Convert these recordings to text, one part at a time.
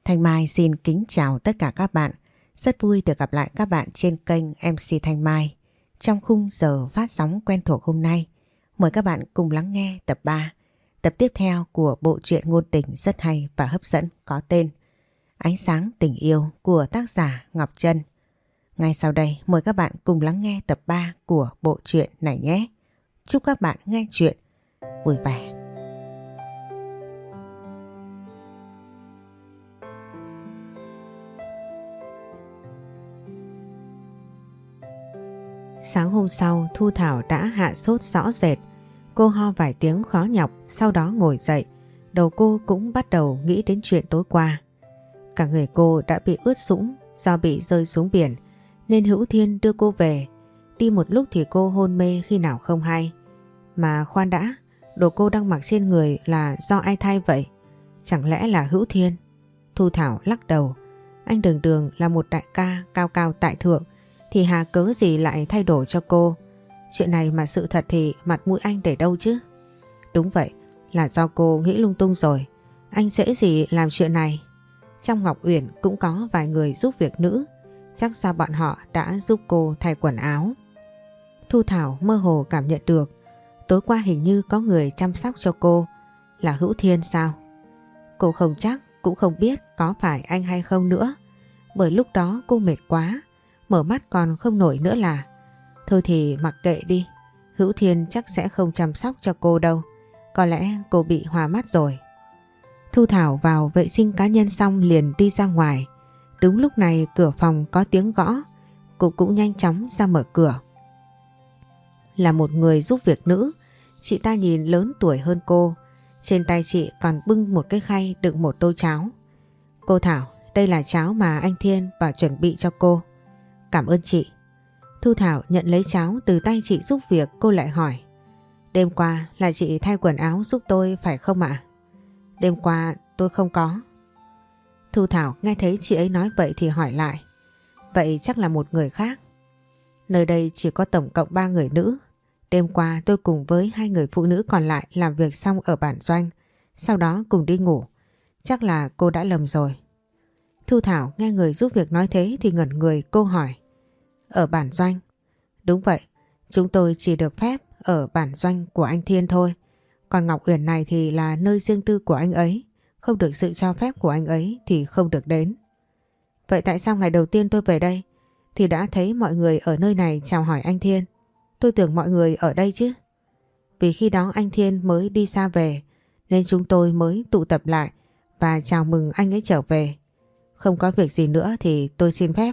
Thanh Mai xin kính chào tất cả các bạn. Rất vui được gặp lại các bạn trên kênh MC Thanh Mai. Trong khung giờ phát sóng quen thuộc hôm nay, mời các bạn cùng lắng nghe tập 3, tập tiếp theo của bộ truyện ngôn tình rất hay và hấp dẫn có tên Ánh sáng tình yêu của tác giả Ngọc Trân. Ngay sau đây mời các bạn cùng lắng nghe tập 3 của bộ truyện này nhé. Chúc các bạn nghe truyện vui vẻ. Sáng hôm sau Thu Thảo đã hạ sốt rõ rệt. Cô ho vài tiếng khó nhọc, sau đó ngồi dậy. Đầu cô cũng bắt đầu nghĩ đến chuyện tối qua. Cả người cô đã bị ướt sũng do bị rơi xuống biển, nên Hữu Thiên đưa cô về. Đi một lúc thì cô hôn mê khi nào không hay. Mà khoan đã, đồ cô đang mặc trên người là do ai thay vậy? Chẳng lẽ là Hữu Thiên? Thu Thảo lắc đầu. Anh đường đường là một đại ca cao cao tại thượng, thì hà cớ gì lại thay đổi cho cô? Chuyện này mà sự thật thì mặt mũi anh để đâu chứ? Đúng vậy, là do cô nghĩ lung tung rồi. Anh dễ gì làm chuyện này. Trong Ngọc Uyển cũng có vài người giúp việc nữ, chắc ra bọn họ đã giúp cô thay quần áo. Thu Thảo mơ hồ cảm nhận được tối qua hình như có người chăm sóc cho cô. Là Hữu Thiên sao? Cô không chắc, cũng không biết có phải anh hay không nữa, bởi lúc đó cô mệt quá, mở mắt còn không nổi nữa là. Thôi thì mặc kệ đi, Hữu Thiên chắc sẽ không chăm sóc cho cô đâu. Có lẽ cô bị hoa mắt rồi. Thu Thảo vào vệ sinh cá nhân xong liền đi ra ngoài. Đúng lúc này cửa phòng có tiếng gõ. Cô cũng nhanh chóng ra mở cửa. Là một người giúp việc nữ. Chị ta nhìn lớn tuổi hơn cô. Trên tay chị còn bưng một cái khay đựng một tô cháo. Cô Thảo, đây là cháo mà anh Thiên bảo chuẩn bị cho cô. Cảm ơn chị. Thu Thảo nhận lấy cháo từ tay chị giúp việc. Cô lại hỏi, đêm qua là chị thay quần áo giúp tôi phải không ạ? Đêm qua tôi không có. Thu Thảo nghe thấy chị ấy nói vậy thì hỏi lại, vậy chắc là một người khác. Nơi đây chỉ có tổng cộng 3 người nữ. Đêm qua tôi cùng với 2 người phụ nữ còn lại làm việc xong ở bản doanh, sau đó cùng đi ngủ. Chắc là cô đã lầm rồi. Thu Thảo nghe người giúp việc nói thế thì ngẩn người. Cô hỏi, ở bản doanh? Đúng vậy, chúng tôi chỉ được phép ở bản doanh của anh Thiên thôi. Còn Ngọc Uyển này thì là nơi riêng tư của anh ấy, không được sự cho phép của anh ấy thì không được đến. Vậy tại sao ngày đầu tiên tôi về đây thì đã thấy mọi người ở nơi này chào hỏi anh Thiên? Tôi tưởng mọi người ở đây chứ. Vì khi đó anh Thiên mới đi xa về, nên chúng tôi mới tụ tập lại và chào mừng anh ấy trở về. Không có việc gì nữa thì tôi xin phép.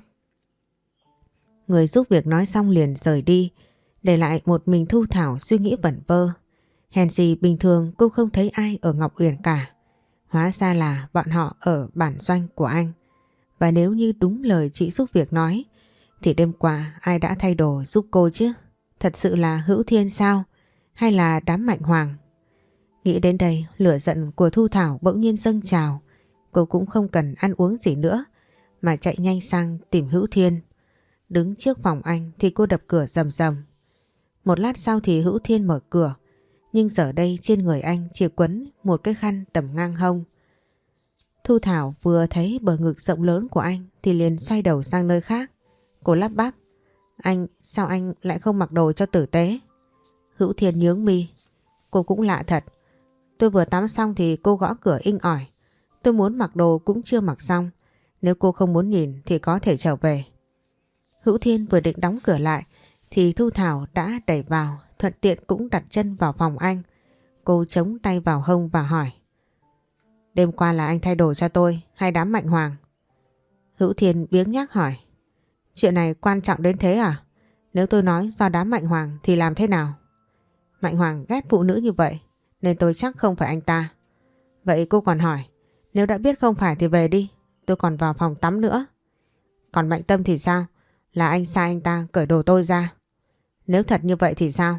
Người giúp việc nói xong liền rời đi, để lại một mình Thu Thảo suy nghĩ vẩn vơ. Hèn gì bình thường cô không thấy ai ở Ngọc Uyển cả. Hóa ra là bọn họ ở bản doanh của anh. Và nếu như đúng lời chị giúp việc nói, thì đêm qua ai đã thay đồ giúp cô chứ? Thật sự là Hữu Thiên sao? Hay là đám Mạnh Hoàng? Nghĩ đến đây, lửa giận của Thu Thảo bỗng nhiên dâng trào. Cô cũng không cần ăn uống gì nữa, mà chạy nhanh sang tìm Hữu Thiên. Đứng trước phòng anh thì cô đập cửa rầm rầm. Một lát sau thì Hữu Thiên mở cửa. Nhưng giờ đây trên người anh chỉ quấn một cái khăn tầm ngang hông. Thu Thảo vừa thấy bờ ngực rộng lớn của anh thì liền xoay đầu sang nơi khác. Cô lắp bắp, sao anh lại không mặc đồ cho tử tế? Hữu Thiên nhướng mi. Cô cũng lạ thật. Tôi vừa tắm xong thì cô gõ cửa inh ỏi. Tôi muốn mặc đồ cũng chưa mặc xong. Nếu cô không muốn nhìn thì có thể trở về. Hữu Thiên vừa định đóng cửa lại thì Thu Thảo đã đẩy vào, thuận tiện cũng đặt chân vào phòng anh. Cô chống tay vào hông và hỏi, đêm qua là anh thay đồ cho tôi hay đám Mạnh Hoàng? Hữu Thiên biếng nhác hỏi, chuyện này quan trọng đến thế à? Nếu tôi nói do đám Mạnh Hoàng thì làm thế nào? Mạnh Hoàng ghét phụ nữ như vậy nên tôi chắc không phải anh ta. Vậy cô còn hỏi, nếu đã biết không phải thì về đi, tôi còn vào phòng tắm nữa. Còn Mạnh Tâm thì sao? Là anh sai anh ta cởi đồ tôi ra. Nếu thật như vậy thì sao?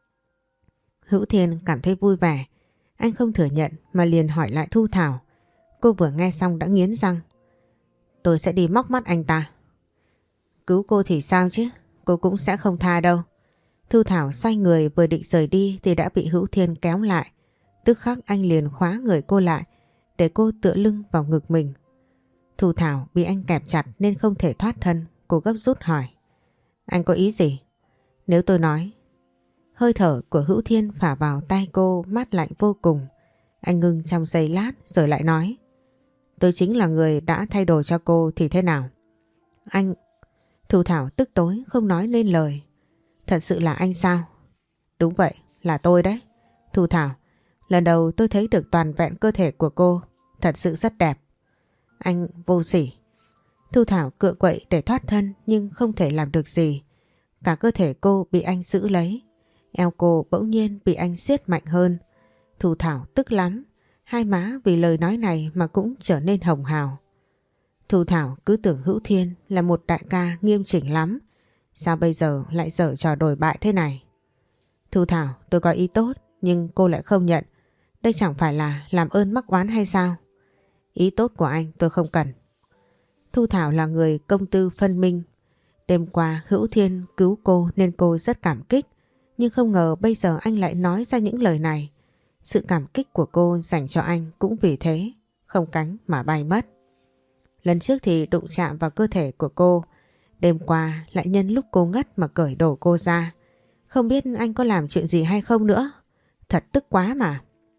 Hữu Thiên cảm thấy vui vẻ. Anh không thừa nhận mà liền hỏi lại Thu Thảo. Cô vừa nghe xong đã nghiến răng. Tôi sẽ đi móc mắt anh ta. Cứu cô thì sao chứ? Cô cũng sẽ không tha đâu. Thu Thảo xoay người vừa định rời đi thì đã bị Hữu Thiên kéo lại. Tức khắc anh liền khóa người cô lại để cô tựa lưng vào ngực mình. Thu Thảo bị anh kẹp chặt nên không thể thoát thân. Cô gấp rút hỏi. Anh có ý gì? Nếu tôi nói. Hơi thở của Hữu Thiên phả vào tai cô mát lạnh vô cùng. Anh ngưng trong giây lát rồi lại nói. Tôi chính là người đã thay đồ cho cô thì thế nào? Anh... Thu Thảo tức tối không nói nên lời. Thật sự là anh sao? Đúng vậy, là tôi đấy. Thu Thảo, lần đầu tôi thấy được toàn vẹn cơ thể của cô. Thật sự rất đẹp. Anh vô sỉ. Thu Thảo cựa quậy để thoát thân nhưng không thể làm được gì. Cả cơ thể cô bị anh giữ lấy. Eo cô bỗng nhiên bị anh siết mạnh hơn. Thu Thảo tức lắm. Hai má vì lời nói này mà cũng trở nên hồng hào. Thu Thảo cứ tưởng Hữu Thiên là một đại ca nghiêm chỉnh lắm. Sao bây giờ lại dở trò đồi bại thế này? Thu Thảo, tôi có ý tốt nhưng cô lại không nhận. Đây chẳng phải là làm ơn mắc oán hay sao? Ý tốt của anh tôi không cần. Thu Thảo là người công tư phân minh. Đêm qua Hữu Thiên cứu cô nên cô rất cảm kích. Nhưng không ngờ bây giờ anh lại nói ra những lời này. Sự cảm kích của cô dành cho anh cũng vì thế không cánh mà bay mất. Lần trước thì đụng chạm vào cơ thể của cô. Đêm qua lại nhân lúc cô ngất mà cởi đồ cô ra. Không biết anh có làm chuyện gì hay không nữa. Thật tức quá mà.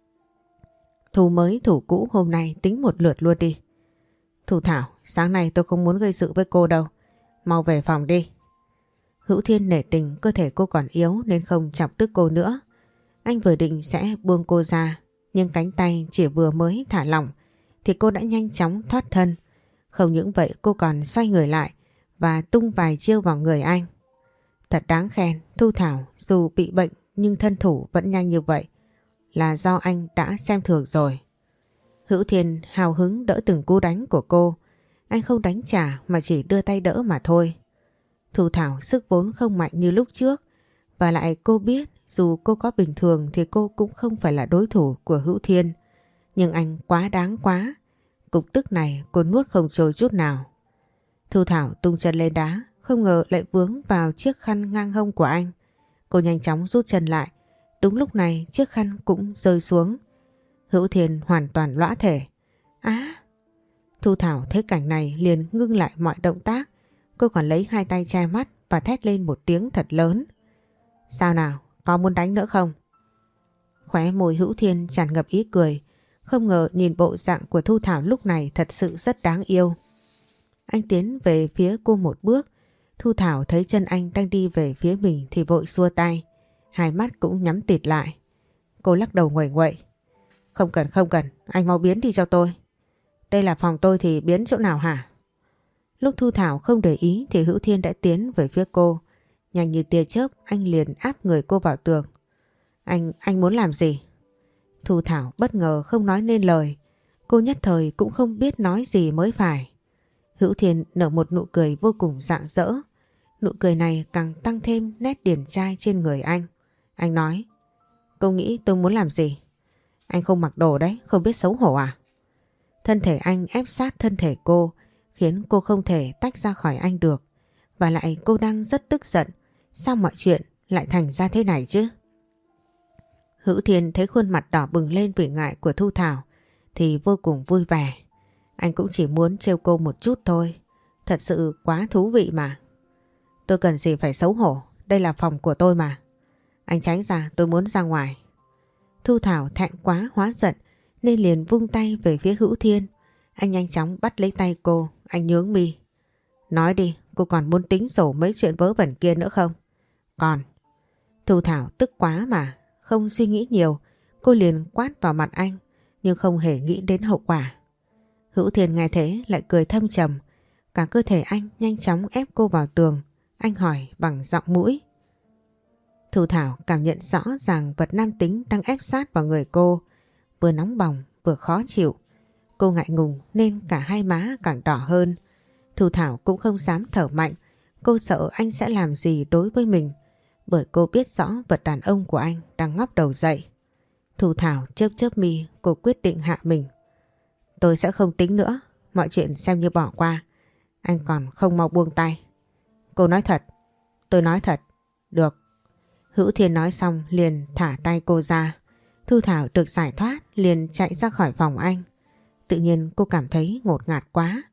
Thù mới thủ cũ hôm nay tính một lượt luôn đi. Thu Thảo, sáng nay tôi không muốn gây sự với cô đâu. Mau về phòng đi. Hữu Thiên nể tình cơ thể cô còn yếu nên không chọc tức cô nữa. Anh vừa định sẽ buông cô ra, nhưng cánh tay chỉ vừa mới thả lỏng thì cô đã nhanh chóng thoát thân. Không những vậy cô còn xoay người lại và tung vài chiêu vào người anh. Thật đáng khen, Thu Thảo dù bị bệnh nhưng thân thủ vẫn nhanh như vậy. Là do anh đã xem thường rồi. Hữu Thiên hào hứng đỡ từng cú đánh của cô. Anh không đánh trả mà chỉ đưa tay đỡ mà thôi. Thu Thảo sức vốn không mạnh như lúc trước. Và lại cô biết dù cô có bình thường thì cô cũng không phải là đối thủ của Hữu Thiên. Nhưng anh quá đáng quá. Cục tức này cô nuốt không trôi chút nào. Thu Thảo tung chân lên đá, không ngờ lại vướng vào chiếc khăn ngang hông của anh. Cô nhanh chóng rút chân lại. Đúng lúc này chiếc khăn cũng rơi xuống. Hữu Thiên hoàn toàn lõa thể. Á! Thu Thảo thấy cảnh này liền ngưng lại mọi động tác. Cô còn lấy hai tay che mắt và thét lên một tiếng thật lớn. Sao nào? Có muốn đánh nữa không? Khóe môi Hữu Thiên tràn ngập ý cười. Không ngờ nhìn bộ dạng của Thu Thảo lúc này thật sự rất đáng yêu. Anh tiến về phía cô một bước. Thu Thảo thấy chân anh đang đi về phía mình thì vội xua tay. Hai mắt cũng nhắm tịt lại. Cô lắc đầu nguậy nguậy. Không cần, anh mau biến đi cho tôi. Đây là phòng tôi thì biến chỗ nào hả? Lúc Thu Thảo không để ý thì Hữu Thiên đã tiến về phía cô. Nhanh như tia chớp anh liền áp người cô vào tường. Anh muốn làm gì? Thu Thảo bất ngờ không nói nên lời. Cô nhất thời cũng không biết nói gì mới phải. Hữu Thiên nở một nụ cười vô cùng rạng rỡ. Nụ cười này càng tăng thêm nét điển trai trên người anh. Anh nói. Cô nghĩ tôi muốn làm gì? Anh không mặc đồ đấy, không biết xấu hổ à? Thân thể anh ép sát thân thể cô, khiến cô không thể tách ra khỏi anh được. Và lại cô đang rất tức giận. Sao mọi chuyện lại thành ra thế này chứ? Hữu Thiên thấy khuôn mặt đỏ bừng lên vì ngại của Thu Thảo thì vô cùng vui vẻ. Anh cũng chỉ muốn trêu cô một chút thôi. Thật sự quá thú vị mà. Tôi cần gì phải xấu hổ, đây là phòng của tôi mà. Anh tránh ra, tôi muốn ra ngoài. Thu Thảo thẹn quá hóa giận nên liền vung tay về phía Hữu Thiên. Anh nhanh chóng bắt lấy tay cô, anh nhướng mi. Nói đi, cô còn muốn tính sổ mấy chuyện vớ vẩn kia nữa không? Còn. Thu Thảo tức quá mà, không suy nghĩ nhiều, cô liền quát vào mặt anh nhưng không hề nghĩ đến hậu quả. Hữu Thiên nghe thế lại cười thâm trầm, cả cơ thể anh nhanh chóng ép cô vào tường. Anh hỏi bằng giọng mũi. Thu Thảo cảm nhận rõ ràng vật nam tính đang ép sát vào người cô, vừa nóng bỏng vừa khó chịu. Cô ngại ngùng nên cả hai má càng đỏ hơn. Thu Thảo cũng không dám thở mạnh, cô sợ anh sẽ làm gì đối với mình, bởi cô biết rõ vật đàn ông của anh đang ngóc đầu dậy. Thu Thảo chớp chớp mi, cô quyết định hạ mình. Tôi sẽ không tính nữa, mọi chuyện xem như bỏ qua. Anh còn không mau buông tay. Cô nói thật. Tôi nói thật. Được. Hữu Thiên nói xong liền thả tay cô ra. Thu Thảo được giải thoát liền chạy ra khỏi phòng anh. Tự nhiên cô cảm thấy ngột ngạt quá.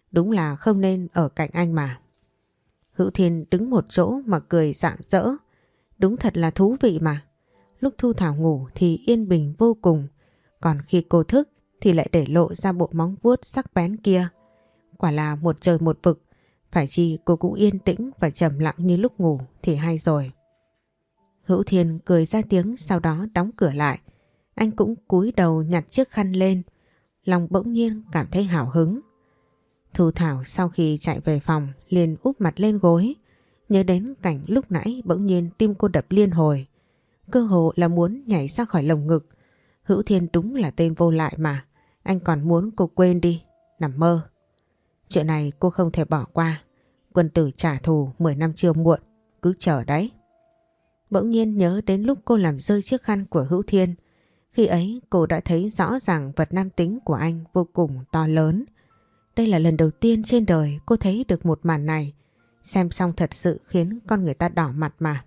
Đúng là không nên ở cạnh anh mà. Hữu Thiên đứng một chỗ mà cười rạng rỡ. Đúng thật là thú vị mà. Lúc Thu Thảo ngủ thì yên bình vô cùng. Còn khi cô thức thì lại để lộ ra bộ móng vuốt sắc bén kia. Quả là một trời một vực. Phải chi cô cũng yên tĩnh và trầm lặng như lúc ngủ thì hay rồi. Hữu Thiên cười ra tiếng, sau đó đóng cửa lại. Anh cũng cúi đầu nhặt chiếc khăn lên. Lòng bỗng nhiên cảm thấy hào hứng. Thu Thảo sau khi chạy về phòng liền úp mặt lên gối. Nhớ đến cảnh lúc nãy bỗng nhiên tim cô đập liên hồi. Cơ hồ là muốn nhảy ra khỏi lồng ngực. Hữu Thiên đúng là tên vô lại mà. Anh còn muốn cô quên đi. Nằm mơ. Chuyện này cô không thể bỏ qua. Quân tử trả thù 10 năm chưa muộn. Cứ chờ đấy. Bỗng nhiên nhớ đến lúc cô làm rơi chiếc khăn của Hữu Thiên. Khi ấy cô đã thấy rõ ràng vật nam tính của anh vô cùng to lớn. Đây là lần đầu tiên trên đời cô thấy được một màn này. Xem xong thật sự khiến con người ta đỏ mặt mà.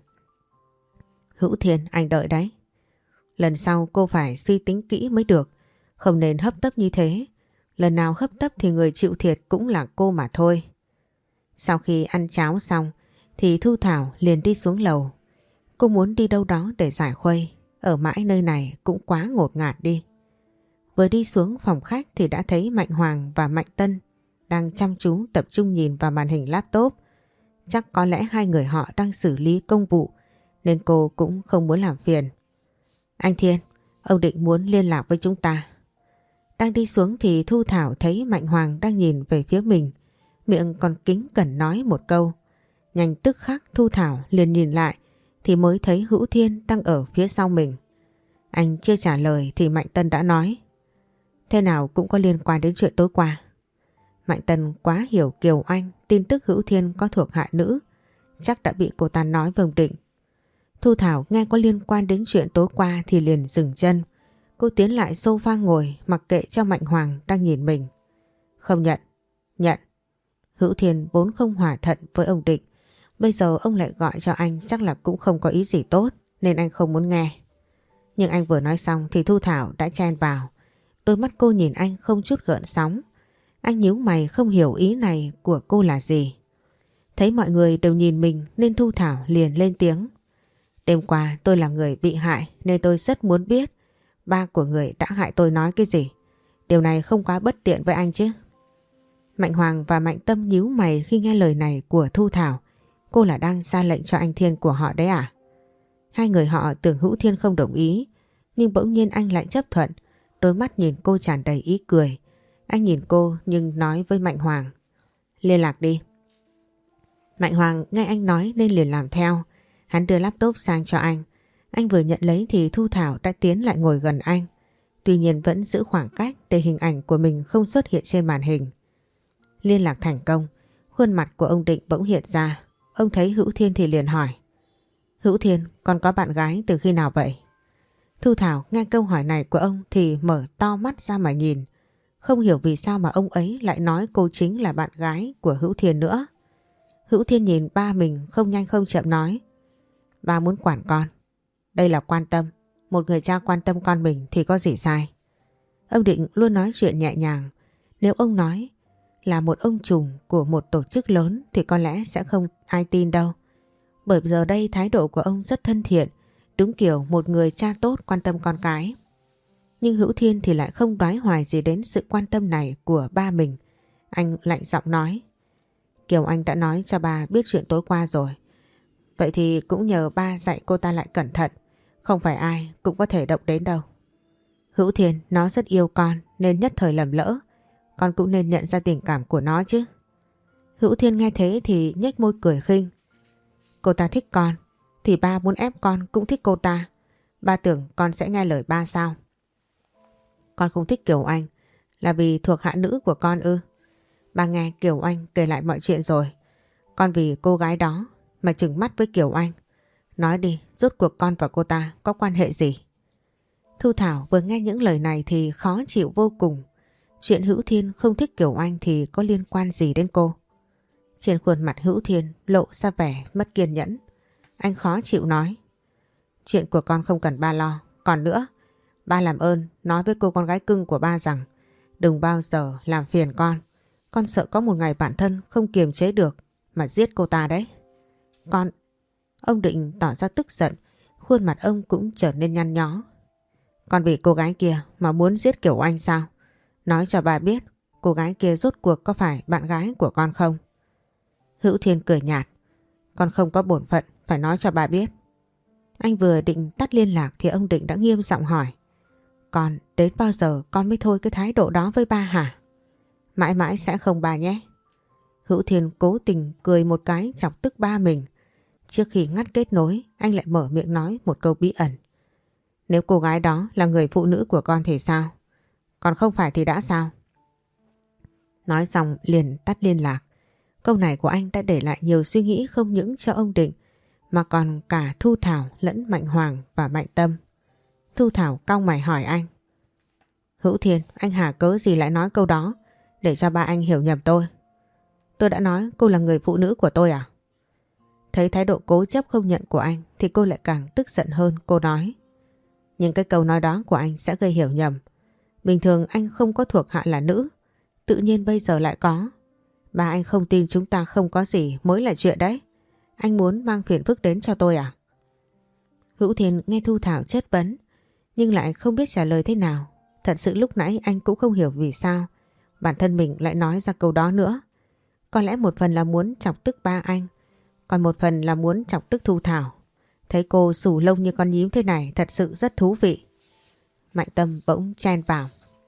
Hữu Thiên, anh đợi đấy. Lần sau cô phải suy tính kỹ mới được. Không nên hấp tấp như thế. Lần nào hấp tấp thì người chịu thiệt cũng là cô mà thôi. Sau khi ăn cháo xong thì Thu Thảo liền đi xuống lầu. Cô muốn đi đâu đó để giải khuây. Ở mãi nơi này cũng quá ngột ngạt đi. Vừa đi xuống phòng khách thì đã thấy Mạnh Hoàng và Mạnh Tân đang chăm chú tập trung nhìn vào màn hình laptop. Chắc có lẽ hai người họ đang xử lý công vụ nên cô cũng không muốn làm phiền. Anh Thiên, ông định muốn liên lạc với chúng ta. Đang đi xuống thì Thu Thảo thấy Mạnh Hoàng đang nhìn về phía mình. Miệng còn kính cẩn nói một câu. Nhanh tức khắc Thu Thảo liền nhìn lại thì mới thấy Hữu Thiên đang ở phía sau mình. Anh chưa trả lời thì Mạnh Tân đã nói. Thế nào cũng có liên quan đến chuyện tối qua. Mạnh Tân quá hiểu Kiều Anh, tin tức Hữu Thiên có thuộc hạ nữ. Chắc đã bị cô ta nói với ông Định. Thu Thảo nghe có liên quan đến chuyện tối qua thì liền dừng chân. Cô tiến lại sofa ngồi mặc kệ cho Mạnh Hoàng đang nhìn mình. Không nhận. Nhận. Hữu Thiên vốn không hòa thuận với ông Định. Bây giờ ông lại gọi cho anh chắc là cũng không có ý gì tốt nên anh không muốn nghe. Nhưng anh vừa nói xong thì Thu Thảo đã chen vào. Đôi mắt cô nhìn anh không chút gợn sóng. Anh nhíu mày không hiểu ý này của cô là gì. Thấy mọi người đều nhìn mình nên Thu Thảo liền lên tiếng. Đêm qua tôi là người bị hại nên tôi rất muốn biết ba của người đã hại tôi nói cái gì. Điều này không quá bất tiện với anh chứ. Mạnh Hoàng và Mạnh Tâm nhíu mày khi nghe lời này của Thu Thảo. Cô là đang ra lệnh cho anh Thiên của họ đấy à? Hai người họ tưởng Hữu Thiên không đồng ý, nhưng bỗng nhiên anh lại chấp thuận. Đôi mắt nhìn cô tràn đầy ý cười. Anh nhìn cô nhưng nói với Mạnh Hoàng. Liên lạc đi. Mạnh Hoàng nghe anh nói nên liền làm theo. Hắn đưa laptop sang cho anh. Anh vừa nhận lấy thì Thu Thảo đã tiến lại ngồi gần anh. Tuy nhiên vẫn giữ khoảng cách để hình ảnh của mình không xuất hiện trên màn hình. Liên lạc thành công. Khuôn mặt của ông Định bỗng hiện ra. Ông thấy Hữu Thiên thì liền hỏi. Hữu Thiên, con có bạn gái từ khi nào vậy? Thu Thảo nghe câu hỏi này của ông thì mở to mắt ra mà nhìn. Không hiểu vì sao mà ông ấy lại nói cô chính là bạn gái của Hữu Thiên nữa. Hữu Thiên nhìn ba mình không nhanh không chậm nói. Ba muốn quản con. Đây là quan tâm. Một người cha quan tâm con mình thì có gì sai. Ông Định luôn nói chuyện nhẹ nhàng. Nếu ông nói là một ông trùm của một tổ chức lớn thì có lẽ sẽ không ai tin đâu. Bởi giờ đây thái độ của ông rất thân thiện, đúng kiểu một người cha tốt quan tâm con cái. Nhưng Hữu Thiên thì lại không đoái hoài gì đến sự quan tâm này của ba mình. Anh lạnh giọng nói. Kiều Anh đã nói cho ba biết chuyện tối qua rồi. Vậy thì cũng nhờ ba dạy cô ta lại cẩn thận. Không phải ai cũng có thể động đến đâu. Hữu Thiên nó rất yêu con nên nhất thời lầm lỡ. Con cũng nên nhận ra tình cảm của nó chứ. Hữu Thiên nghe thế thì nhếch môi cười khinh. Cô ta thích con thì ba muốn ép con cũng thích cô ta. Ba tưởng con sẽ nghe lời ba sao? Con không thích Kiều Anh là vì thuộc hạ nữ của con ư? Ba nghe Kiều Anh kể lại mọi chuyện rồi. Con vì cô gái đó mà trừng mắt với Kiều Anh. Nói đi, rốt cuộc con và cô ta có quan hệ gì? Thu Thảo vừa nghe những lời này thì khó chịu vô cùng. Chuyện Hữu Thiên không thích Kiều Anh thì có liên quan gì đến cô? Trên khuôn mặt Hữu Thiên lộ ra vẻ mất kiên nhẫn. Anh khó chịu nói. Chuyện của con không cần ba lo. Còn nữa, ba làm ơn nói với cô con gái cưng của ba rằng đừng bao giờ làm phiền con. Con sợ có một ngày bản thân không kiềm chế được mà giết cô ta đấy. Con... Ông Định tỏ ra tức giận, khuôn mặt ông cũng trở nên nhăn nhó. Con vì cô gái kia mà muốn giết Kiều Anh sao? Nói cho bà biết, cô gái kia rốt cuộc có phải bạn gái của con không? Hữu Thiên cười nhạt. Con không có bổn phận phải nói cho bà biết. Anh vừa định tắt liên lạc thì ông Định đã nghiêm giọng hỏi. Con đến bao giờ con mới thôi cái thái độ đó với ba hả? Mãi mãi sẽ không bà nhé. Hữu Thiên cố tình cười một cái chọc tức ba mình. Trước khi ngắt kết nối, anh lại mở miệng nói một câu bí ẩn. Nếu cô gái đó là người phụ nữ của con thì sao? Còn không phải thì đã sao? Nói xong liền tắt liên lạc. Câu này của anh đã để lại nhiều suy nghĩ không những cho ông Định mà còn cả Thu Thảo lẫn Mạnh Hoàng và Mạnh Tâm. Thu Thảo cau mày hỏi anh. Hữu Thiên, anh hả cớ gì lại nói câu đó để cho ba anh hiểu nhầm tôi? Tôi đã nói cô là người phụ nữ của tôi à? Thấy thái độ cố chấp không nhận của anh thì cô lại càng tức giận hơn. Cô nói. Nhưng cái câu nói đó của anh sẽ gây hiểu nhầm. Bình thường anh không có thuộc hạ là nữ, tự nhiên bây giờ lại có. Ba anh không tin chúng ta không có gì mới là chuyện đấy. Anh muốn mang phiền phức đến cho tôi à? Hữu Thiên nghe Thu Thảo chất vấn nhưng lại không biết trả lời thế nào. Thật sự lúc nãy anh cũng không hiểu vì sao bản thân mình lại nói ra câu đó nữa. Có lẽ một phần là muốn chọc tức ba anh, còn một phần là muốn chọc tức Thu Thảo. Thấy cô xù lông như con nhím thế này thật sự rất thú vị. Mạnh Tâm bỗng chen vào.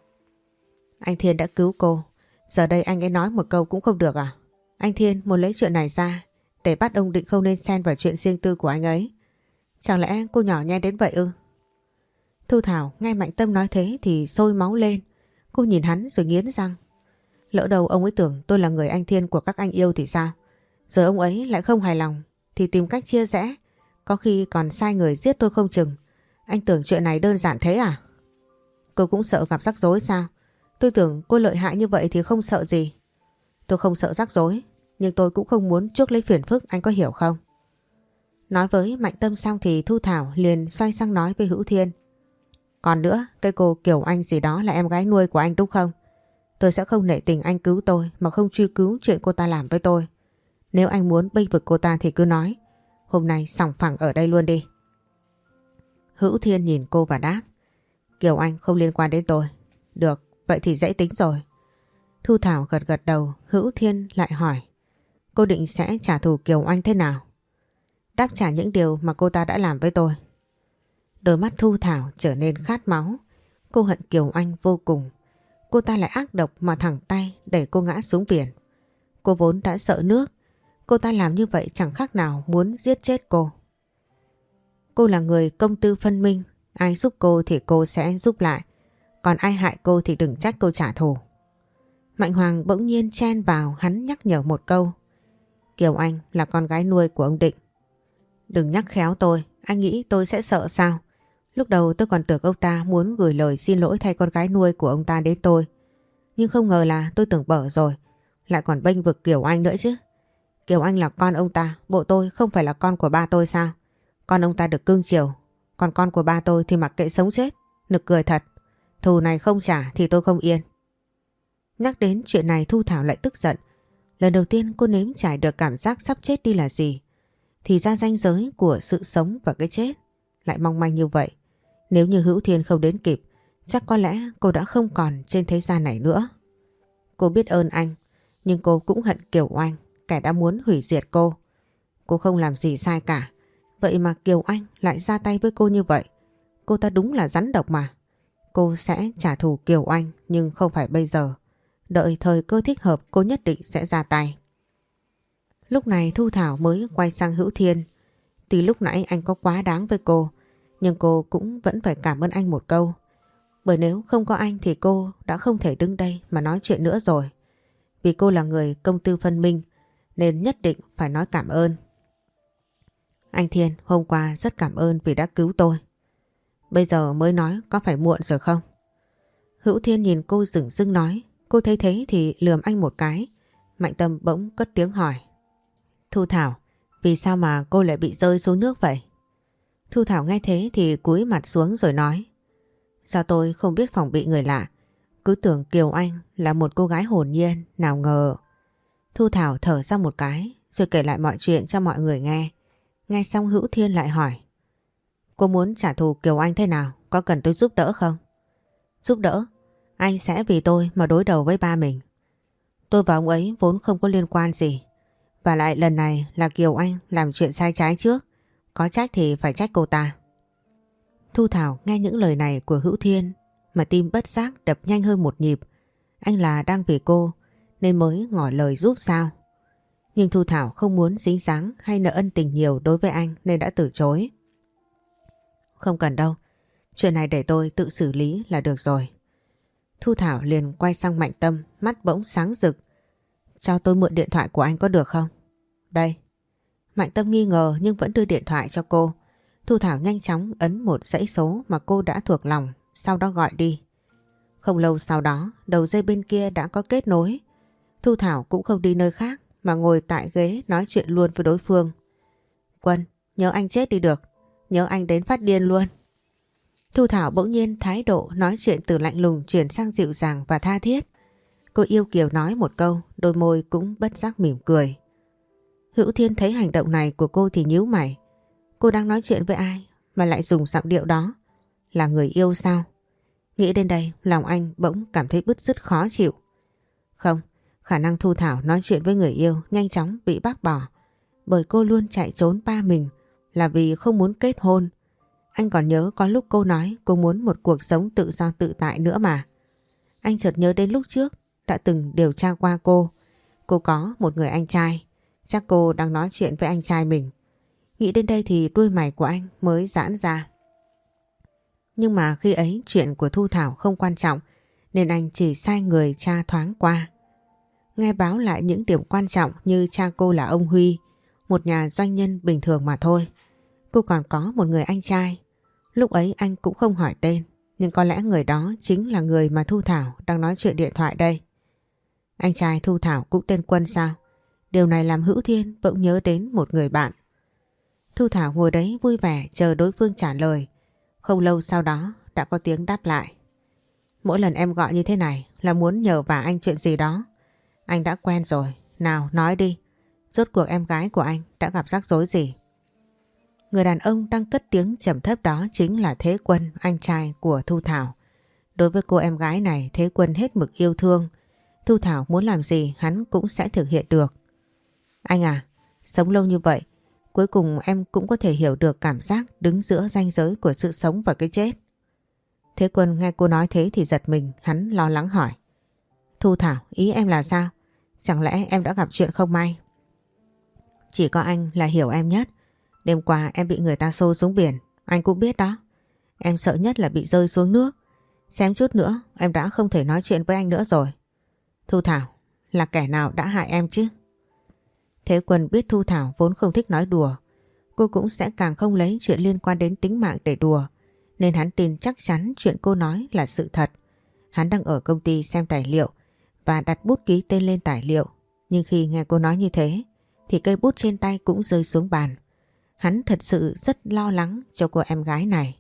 Anh Thiên đã cứu cô, giờ đây anh ấy nói một câu cũng không được à? Anh Thiên muốn lấy chuyện này ra để bắt ông Định không nên xen vào chuyện riêng tư của anh ấy. Chẳng lẽ cô nhỏ nhen đến vậy ư? Thu Thảo nghe Mạnh Tâm nói thế thì sôi máu lên. Cô nhìn hắn rồi nghiến răng. Lỡ đầu ông ấy tưởng tôi là người anh Thiên của các anh yêu thì sao? Rồi ông ấy lại không hài lòng thì tìm cách chia rẽ, có khi còn sai người giết tôi không chừng. Anh tưởng chuyện này đơn giản thế à? Cô cũng sợ gặp rắc rối sao? Tôi tưởng cô lợi hại như vậy thì không sợ gì. Tôi không sợ rắc rối, nhưng tôi cũng không muốn chuốc lấy phiền phức, anh có hiểu không? Nói với Mạnh Tâm xong thì Thu Thảo liền xoay sang nói với Hữu Thiên. Còn nữa, cái cô Kiều Anh gì đó là em gái nuôi của anh đúng không? Tôi sẽ không nể tình anh cứu tôi mà không truy cứu chuyện cô ta làm với tôi. Nếu anh muốn bênh vực cô ta thì cứ nói. Hôm nay sòng phẳng ở đây luôn đi. Hữu Thiên nhìn cô và đáp. Kiều Anh không liên quan đến tôi. Được, vậy thì dễ tính rồi. Thu Thảo gật gật đầu. Hữu Thiên lại hỏi. Cô định sẽ trả thù Kiều Anh thế nào? Đáp trả những điều mà cô ta đã làm với tôi. Đôi mắt Thu Thảo trở nên khát máu. Cô hận Kiều Anh vô cùng. Cô ta lại ác độc mà thẳng tay đẩy cô ngã xuống biển. Cô vốn đã sợ nước. Cô ta làm như vậy chẳng khác nào muốn giết chết cô. Cô là người công tư phân minh. Ai giúp cô thì cô sẽ giúp lại. Còn ai hại cô thì đừng trách cô trả thù. Mạnh Hoàng bỗng nhiên chen vào, hắn nhắc nhở một câu. Kiều Anh là con gái nuôi của ông Định. Đừng nhắc khéo tôi, anh nghĩ tôi sẽ sợ sao? Lúc đầu tôi còn tưởng ông ta muốn gửi lời xin lỗi thay con gái nuôi của ông ta đến tôi. Nhưng không ngờ là tôi tưởng bở rồi, lại còn bênh vực Kiều Anh nữa chứ. Kiều Anh là con ông ta, bộ tôi không phải là con của ba tôi sao? Con ông ta được cưng chiều, còn con của ba tôi thì mặc kệ sống chết. Nực cười thật, thù này không trả thì tôi không yên. Nhắc đến chuyện này Thu Thảo lại tức giận. Lần đầu tiên cô nếm trải được cảm giác sắp chết đi là gì. Thì ra ranh giới của sự sống và cái chết lại mong manh như vậy. Nếu như Hữu Thiên không đến kịp, chắc có lẽ cô đã không còn trên thế gian này nữa. Cô biết ơn anh, nhưng cô cũng hận Kiều Anh, kẻ đã muốn hủy diệt cô. Cô không làm gì sai cả, vậy mà Kiều Anh lại ra tay với cô như vậy. Cô ta đúng là rắn độc mà. Cô sẽ trả thù Kiều Anh nhưng không phải bây giờ. Đợi thời cơ thích hợp cô nhất định sẽ ra tay. Lúc này Thu Thảo mới quay sang Hữu Thiên. Tuy lúc nãy anh có quá đáng với cô, nhưng cô cũng vẫn phải cảm ơn anh một câu. Bởi nếu không có anh thì cô đã không thể đứng đây mà nói chuyện nữa rồi. Vì cô là người công tư phân minh nên nhất định phải nói cảm ơn. Anh Thiên, hôm qua rất cảm ơn vì đã cứu tôi. Bây giờ mới nói có phải muộn rồi không? Hữu Thiên nhìn cô dửng dưng nói. Cô thấy thế thì lườm anh một cái. Mạnh Tâm bỗng cất tiếng hỏi. Thu Thảo, vì sao mà cô lại bị rơi xuống nước vậy? Thu Thảo nghe thế thì cúi mặt xuống rồi nói. Sao tôi không biết phòng bị người lạ. Cứ tưởng Kiều Anh là một cô gái hồn nhiên, nào ngờ. Thu Thảo thở ra một cái rồi kể lại mọi chuyện cho mọi người nghe. Nghe xong Hữu Thiên lại hỏi: cô muốn trả thù Kiều Anh thế nào? Có cần tôi giúp đỡ không? Giúp đỡ? Anh sẽ vì tôi mà đối đầu với ba mình. Tôi và ông ấy vốn không có liên quan gì. Và lại lần này là Kiều Anh làm chuyện sai trái trước. Có trách thì phải trách cô ta. Thu Thảo nghe những lời này của Hữu Thiên mà tim bất giác đập nhanh hơn một nhịp. Anh là đang vì cô nên mới ngỏ lời giúp sao? Nhưng Thu Thảo không muốn dính dáng hay nợ ân tình nhiều đối với anh nên đã từ chối. Không cần đâu. Chuyện này để tôi tự xử lý là được rồi. Thu Thảo liền quay sang Mạnh Tâm, mắt bỗng sáng rực. Cho tôi mượn điện thoại của anh có được không? Đây. Mạnh Tâm nghi ngờ nhưng vẫn đưa điện thoại cho cô. Thu Thảo nhanh chóng ấn một dãy số mà cô đã thuộc lòng, sau đó gọi đi. Không lâu sau đó, đầu dây bên kia đã có kết nối. Thu Thảo cũng không đi nơi khác mà ngồi tại ghế nói chuyện luôn với đối phương. Quân, nhớ anh chết đi được. Nhớ anh đến phát điên luôn. Thu Thảo bỗng nhiên thái độ nói chuyện từ lạnh lùng chuyển sang dịu dàng và tha thiết. Cô yêu kiều nói một câu, đôi môi cũng bất giác mỉm cười. Hữu Thiên thấy hành động này của cô thì nhíu mày. Cô đang nói chuyện với ai mà lại dùng giọng điệu đó? Là người yêu sao? Nghĩ đến đây, lòng anh bỗng cảm thấy bứt rứt khó chịu. Không, khả năng Thu Thảo nói chuyện với người yêu nhanh chóng bị bác bỏ. Bởi cô luôn chạy trốn ba mình là vì không muốn kết hôn. Anh còn nhớ có lúc cô nói cô muốn một cuộc sống tự do tự tại nữa mà. Anh chợt nhớ đến lúc trước đã từng điều tra qua cô. Cô có một người anh trai. Chắc cô đang nói chuyện với anh trai mình. Nghĩ đến đây thì đuôi mày của anh mới giãn ra. Nhưng mà khi ấy chuyện của Thu Thảo không quan trọng nên anh chỉ sai người tra thoáng qua. Nghe báo lại những điểm quan trọng như cha cô là ông Huy, một nhà doanh nhân bình thường mà thôi. Cô còn có một người anh trai. Lúc ấy anh cũng không hỏi tên, nhưng có lẽ người đó chính là người mà Thu Thảo đang nói chuyện điện thoại đây. Anh trai Thu Thảo cũng tên Quân sao? Điều này làm Hữu Thiên bỗng nhớ đến một người bạn. Thu Thảo ngồi đấy vui vẻ chờ đối phương trả lời. Không lâu sau đó đã có tiếng đáp lại. Mỗi lần em gọi như thế này là muốn nhờ vả anh chuyện gì đó. Anh đã quen rồi, nào nói đi. Rốt cuộc em gái của anh đã gặp rắc rối gì? Người đàn ông đang cất tiếng trầm thấp đó chính là Thế Quân, anh trai của Thu Thảo. Đối với cô em gái này, Thế Quân hết mực yêu thương. Thu Thảo muốn làm gì hắn cũng sẽ thực hiện được. Anh à, sống lâu như vậy, cuối cùng em cũng có thể hiểu được cảm giác đứng giữa ranh giới của sự sống và cái chết. Thế Quân nghe cô nói thế thì giật mình, hắn lo lắng hỏi. Thu Thảo, ý em là sao? Chẳng lẽ em đã gặp chuyện không may? Chỉ có anh là hiểu em nhất. Đêm qua em bị người ta xô xuống biển, anh cũng biết đó. Em sợ nhất là bị rơi xuống nước. Xém chút nữa em đã không thể nói chuyện với anh nữa rồi. Thu Thảo, là kẻ nào đã hại em chứ? Thế Quân biết Thu Thảo vốn không thích nói đùa. Cô cũng sẽ càng không lấy chuyện liên quan đến tính mạng để đùa. Nên hắn tin chắc chắn chuyện cô nói là sự thật. Hắn đang ở công ty xem tài liệu và đặt bút ký tên lên tài liệu. Nhưng khi nghe cô nói như thế thì cây bút trên tay cũng rơi xuống bàn. Hắn thật sự rất lo lắng cho cô em gái này.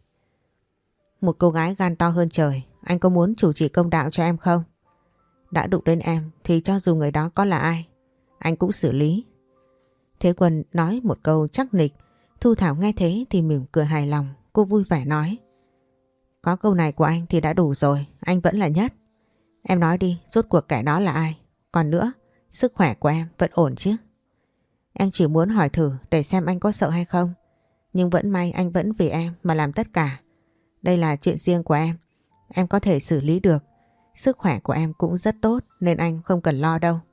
Một cô gái gan to hơn trời, anh có muốn chủ trì công đạo cho em không? Đã đụng đến em thì cho dù người đó có là ai, anh cũng xử lý. Thế Quân nói một câu chắc nịch. Thu Thảo nghe thế thì mỉm cười hài lòng. Cô vui vẻ nói. Có câu này của anh thì đã đủ rồi, anh vẫn là nhất. Em nói đi, rốt cuộc kẻ đó là ai? Còn nữa, sức khỏe của em vẫn ổn chứ? Em chỉ muốn hỏi thử để xem anh có sợ hay không. Nhưng vẫn may anh vẫn vì em mà làm tất cả. Đây là chuyện riêng của em có thể xử lý được. Sức khỏe của em cũng rất tốt nên anh không cần lo đâu.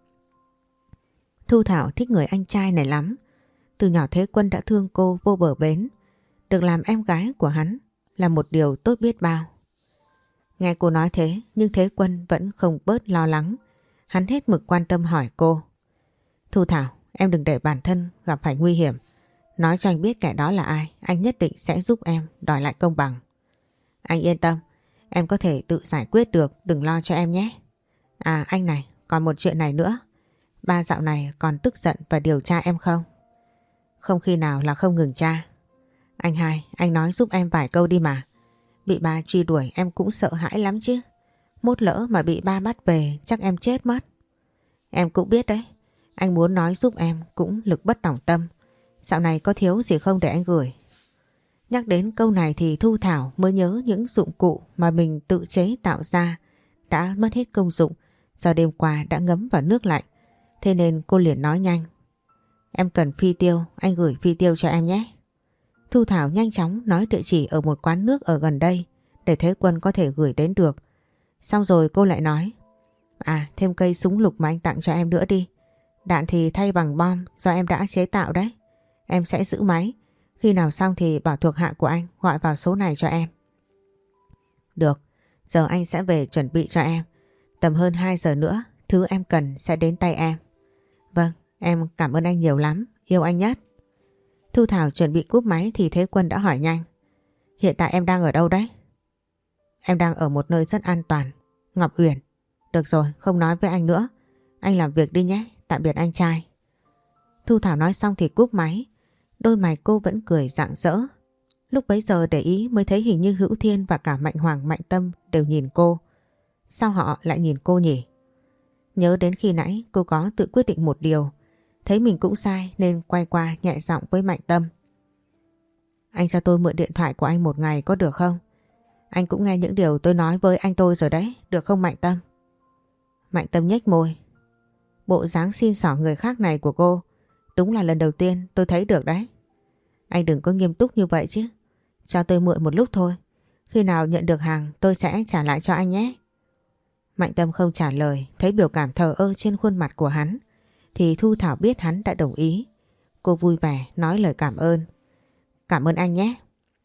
Thu Thảo thích người anh trai này lắm. Từ nhỏ Thế Quân đã thương cô vô bờ bến. Được làm em gái của hắn là một điều tốt biết bao. Nghe cô nói thế nhưng Thế Quân vẫn không bớt lo lắng. Hắn hết mực quan tâm hỏi cô. Thu Thảo, em đừng để bản thân gặp phải nguy hiểm. Nói cho anh biết kẻ đó là ai, anh nhất định sẽ giúp em đòi lại công bằng. Anh yên tâm, em có thể tự giải quyết được, đừng lo cho em nhé. À anh này, còn một chuyện này nữa. Ba dạo này còn tức giận và điều tra em không? Không khi nào là không ngừng tra. Anh hai, anh nói giúp em vài câu đi mà. Bị ba truy đuổi em cũng sợ hãi lắm chứ. Mốt lỡ mà bị ba bắt về chắc em chết mất. Em cũng biết đấy. Anh muốn nói giúp em cũng lực bất tòng tâm. Dạo này có thiếu gì không để anh gửi. Nhắc đến câu này thì Thu Thảo mới nhớ những dụng cụ mà mình tự chế tạo ra đã mất hết công dụng do đêm qua đã ngấm vào nước lạnh. Thế nên cô liền nói nhanh. Em cần phi tiêu, anh gửi phi tiêu cho em nhé. Thu Thảo nhanh chóng nói địa chỉ ở một quán nước ở gần đây để Thế Quân có thể gửi đến được. Xong rồi cô lại nói. Thêm cây súng lục mà anh tặng cho em nữa đi. Đạn thì thay bằng bom do em đã chế tạo đấy. Em sẽ giữ máy. Khi nào xong thì bảo thuộc hạ của anh gọi vào số này cho em. Được, giờ anh sẽ về chuẩn bị cho em. Tầm hơn 2 giờ nữa, thứ em cần sẽ đến tay em. Vâng, em cảm ơn anh nhiều lắm, yêu anh nhất. Thu Thảo chuẩn bị cúp máy thì Thế Quân đã hỏi nhanh. Hiện tại em đang ở đâu đấy? Em đang ở một nơi rất an toàn, Ngọc Uyển. Được rồi, không nói với anh nữa. Anh làm việc đi nhé, tạm biệt anh trai. Thu Thảo nói xong thì cúp máy. Đôi mày cô vẫn cười rạng rỡ. Lúc bấy giờ để ý mới thấy hình như Hữu Thiên và cả Mạnh Hoàng Mạnh Tâm đều nhìn cô. Sao họ lại nhìn cô nhỉ? Nhớ đến khi nãy cô có tự quyết định một điều. Thấy mình cũng sai nên quay qua nhẹ giọng với Mạnh Tâm. Anh cho tôi mượn điện thoại của anh một ngày có được không? Anh cũng nghe những điều tôi nói với anh tôi rồi đấy, được không Mạnh Tâm? Mạnh Tâm nhếch môi. Bộ dáng xin xỏ người khác này của cô đúng là lần đầu tiên tôi thấy được đấy. Anh đừng có nghiêm túc như vậy chứ. Cho tôi mượn một lúc thôi. Khi nào nhận được hàng tôi sẽ trả lại cho anh nhé. Mạnh Tâm không trả lời, thấy biểu cảm thờ ơ trên khuôn mặt của hắn thì Thu Thảo biết hắn đã đồng ý. Cô vui vẻ nói lời cảm ơn. Cảm ơn anh nhé.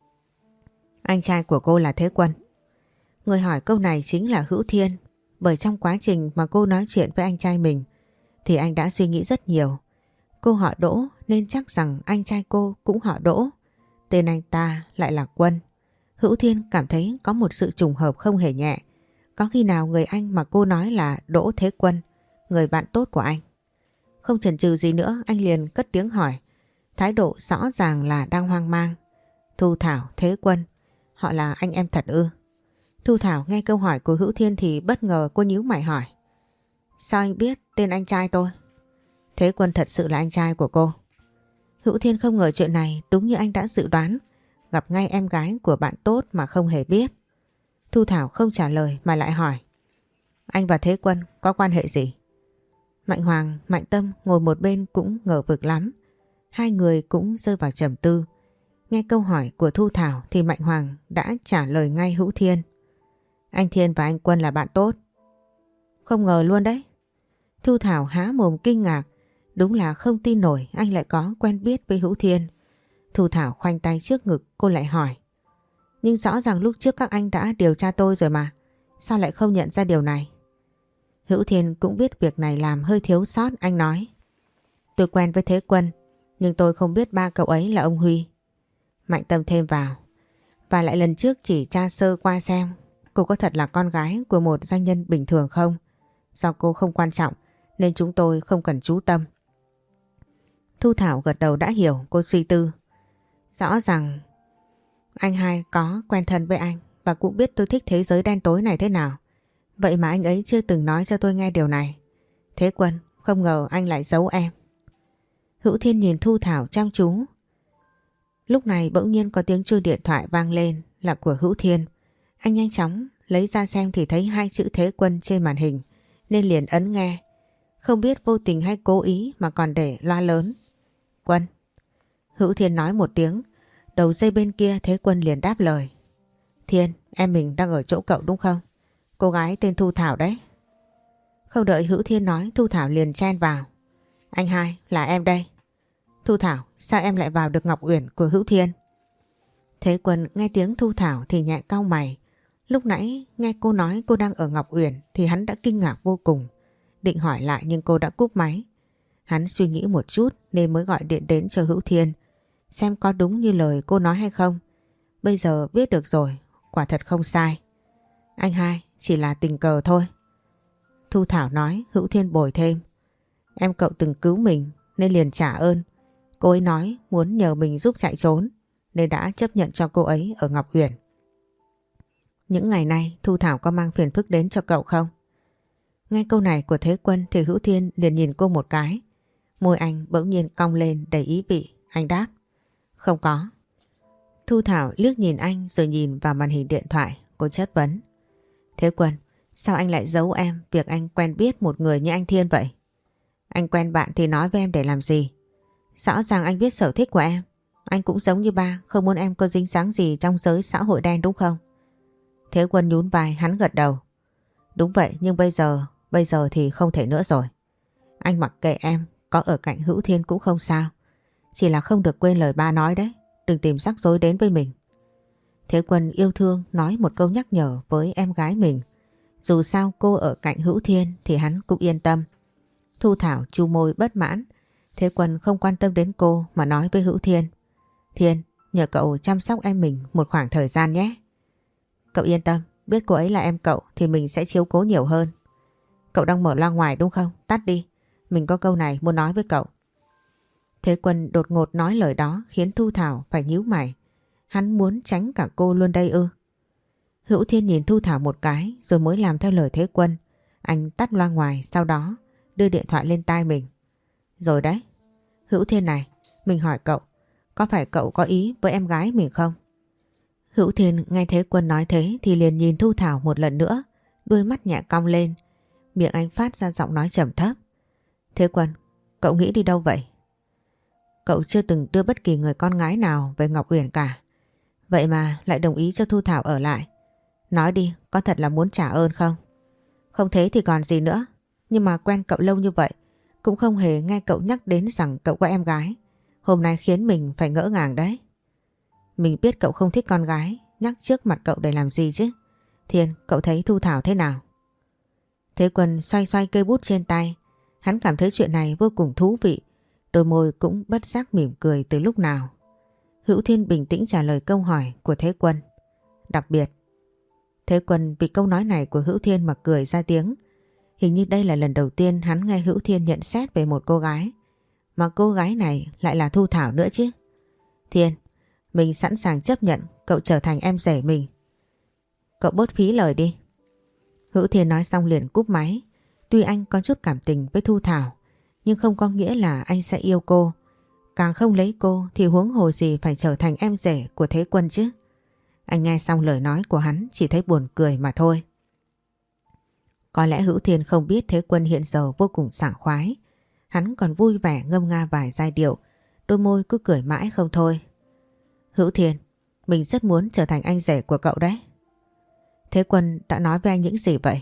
Anh trai của cô là Thế Quân. Người hỏi câu này chính là Hữu Thiên. Bởi trong quá trình mà cô nói chuyện với anh trai mình thì anh đã suy nghĩ rất nhiều. Cô họ Đỗ nên chắc rằng anh trai cô cũng họ Đỗ. Tên anh ta lại là Quân. Hữu Thiên cảm thấy có một sự trùng hợp không hề nhẹ. Có khi nào người anh mà cô nói là Đỗ Thế Quân, người bạn tốt của anh? Không chần chừ gì nữa anh liền cất tiếng hỏi. Thái độ rõ ràng là đang hoang mang. Thu Thảo, Thế Quân, họ là anh em thật ư? Thu Thảo nghe câu hỏi của Hữu Thiên thì bất ngờ cô nhíu mày hỏi. Sao anh biết tên anh trai tôi? Thế Quân thật sự là anh trai của cô. Hữu Thiên không ngờ chuyện này đúng như anh đã dự đoán. Gặp ngay em gái của bạn tốt mà không hề biết. Thu Thảo không trả lời mà lại hỏi. Anh và Thế Quân có quan hệ gì? Mạnh Hoàng, Mạnh Tâm ngồi một bên cũng ngờ vực lắm. Hai người cũng rơi vào trầm tư. Nghe câu hỏi của Thu Thảo thì Mạnh Hoàng đã trả lời ngay Hữu Thiên. Anh Thiên và anh Quân là bạn tốt. Không ngờ luôn đấy. Thu Thảo há mồm kinh ngạc. Đúng là không tin nổi anh lại có quen biết với Hữu Thiên. Thu Thảo khoanh tay trước ngực cô lại hỏi. Nhưng rõ ràng lúc trước các anh đã điều tra tôi rồi mà. Sao lại không nhận ra điều này? Hữu Thiên cũng biết việc này làm hơi thiếu sót, anh nói. Tôi quen với Thế Quân, nhưng tôi không biết ba cậu ấy là ông Huy. Mạnh Tâm thêm vào. Và lại lần trước chỉ tra sơ qua xem cô có thật là con gái của một doanh nhân bình thường không. Do cô không quan trọng nên chúng tôi không cần chú tâm. Thu Thảo gật đầu đã hiểu, cô suy tư. Rõ ràng anh hai có quen thân với anh và cũng biết tôi thích thế giới đen tối này thế nào. Vậy mà anh ấy chưa từng nói cho tôi nghe điều này. Thế Quân, không ngờ anh lại giấu em. Hữu Thiên nhìn Thu Thảo chăm chú. Lúc này bỗng nhiên có tiếng chuông điện thoại vang lên là của Hữu Thiên. Anh nhanh chóng lấy ra xem thì thấy 2 chữ Thế Quân trên màn hình nên liền ấn nghe. Không biết vô tình hay cố ý mà còn để loa lớn. Quân. Hữu Thiên nói một tiếng. Đầu dây bên kia Thế Quân liền đáp lời. Thiên, em mình đang ở chỗ cậu đúng không? Cô gái tên Thu Thảo đấy. Không đợi Hữu Thiên nói, Thu Thảo liền chen vào. Anh hai, là em đây. Thu Thảo, sao em lại vào được Ngọc Uyển của Hữu Thiên? Thế Quân nghe tiếng Thu Thảo thì nhẹ cau mày. Lúc nãy nghe cô nói cô đang ở Ngọc Uyển thì hắn đã kinh ngạc vô cùng. Định hỏi lại nhưng cô đã cúp máy. Hắn suy nghĩ một chút nên mới gọi điện đến cho Hữu Thiên. Xem có đúng như lời cô nói hay không. Bây giờ biết được rồi, quả thật không sai. Anh hai, chỉ là tình cờ thôi. Thu Thảo nói. Hữu Thiên bồi thêm. Em cậu từng cứu mình nên liền trả ơn. Cô ấy nói muốn nhờ mình giúp chạy trốn nên đã chấp nhận cho cô ấy ở Ngọc Uyển. Những ngày nay Thu Thảo có mang phiền phức đến cho cậu không? Nghe câu này của Thế Quân thì Hữu Thiên liền nhìn cô một cái. Môi anh bỗng nhiên cong lên đầy ý vị. Anh đáp. Không có. Thu Thảo liếc nhìn anh rồi nhìn vào màn hình điện thoại. Cô chất vấn. Thế Quân, sao anh lại giấu em việc anh quen biết một người như anh Thiên vậy? Anh quen bạn thì nói với em để làm gì? Rõ ràng anh biết sở thích của em. Anh cũng giống như ba, không muốn em có dính dáng gì trong giới xã hội đen đúng không? Thế Quân nhún vai, hắn gật đầu. Đúng vậy, nhưng bây giờ thì không thể nữa rồi. Anh mặc kệ em, có ở cạnh Hữu Thiên cũng không sao. Chỉ là không được quên lời ba nói đấy, đừng tìm rắc rối đến với mình. Thế Quân yêu thương nói một câu nhắc nhở với em gái mình. Dù sao cô ở cạnh Hữu Thiên thì hắn cũng yên tâm. Thu Thảo chu môi bất mãn. Thế Quân không quan tâm đến cô mà nói với Hữu Thiên. Thiên, nhờ cậu chăm sóc em mình một khoảng thời gian nhé. Cậu yên tâm, biết cô ấy là em cậu thì mình sẽ chiếu cố nhiều hơn. Cậu đang mở loa ngoài đúng không? Tắt đi, mình có câu này muốn nói với cậu. Thế Quân đột ngột nói lời đó khiến Thu Thảo phải nhíu mày. Hắn muốn tránh cả cô luôn đây ư? Hữu Thiên nhìn Thu Thảo một cái rồi mới làm theo lời Thế Quân. Anh tắt loa ngoài, sau đó đưa điện thoại lên tai mình. Rồi đấy. Hữu Thiên này, mình hỏi cậu, có phải cậu có ý với em gái mình không? Hữu Thiên nghe Thế Quân nói thế thì liền nhìn Thu Thảo một lần nữa, đôi mắt nhẹ cong lên, miệng anh phát ra giọng nói trầm thấp. Thế Quân, cậu nghĩ đi đâu vậy? Cậu chưa từng đưa bất kỳ người con gái nào về Ngọc Uyển cả. Vậy mà lại đồng ý cho Thu Thảo ở lại. Nói đi, có thật là muốn trả ơn không? Không thế thì còn gì nữa. Nhưng mà quen cậu lâu như vậy, cũng không hề nghe cậu nhắc đến rằng cậu có em gái. Hôm nay khiến mình phải ngỡ ngàng đấy. Mình biết cậu không thích con gái, nhắc trước mặt cậu để làm gì chứ? Thiên, cậu thấy Thu Thảo thế nào? Thế Quân xoay xoay cây bút trên tay. Hắn cảm thấy chuyện này vô cùng thú vị. Đôi môi cũng bất giác mỉm cười từ lúc nào. Hữu Thiên bình tĩnh trả lời câu hỏi của Thế Quân. Đặc biệt. Thế Quân vì câu nói này của Hữu Thiên mà cười ra tiếng. Hình như đây là lần đầu tiên hắn nghe Hữu Thiên nhận xét về một cô gái. Mà cô gái này lại là Thu Thảo nữa chứ. Thiên, mình sẵn sàng chấp nhận cậu trở thành em rể mình. Cậu bớt phí lời đi. Hữu Thiên nói xong liền cúp máy. Tuy anh có chút cảm tình với Thu Thảo, nhưng không có nghĩa là anh sẽ yêu cô. Càng không lấy cô thì huống hồ gì phải trở thành em rể của Thế Quân chứ. Anh nghe xong lời nói của hắn chỉ thấy buồn cười mà thôi. Có lẽ Hữu Thiên không biết Thế Quân hiện giờ vô cùng sảng khoái. Hắn còn vui vẻ ngâm nga vài giai điệu, đôi môi cứ cười mãi không thôi. Hữu Thiên, mình rất muốn trở thành anh rể của cậu đấy. Thế Quân đã nói với anh những gì vậy?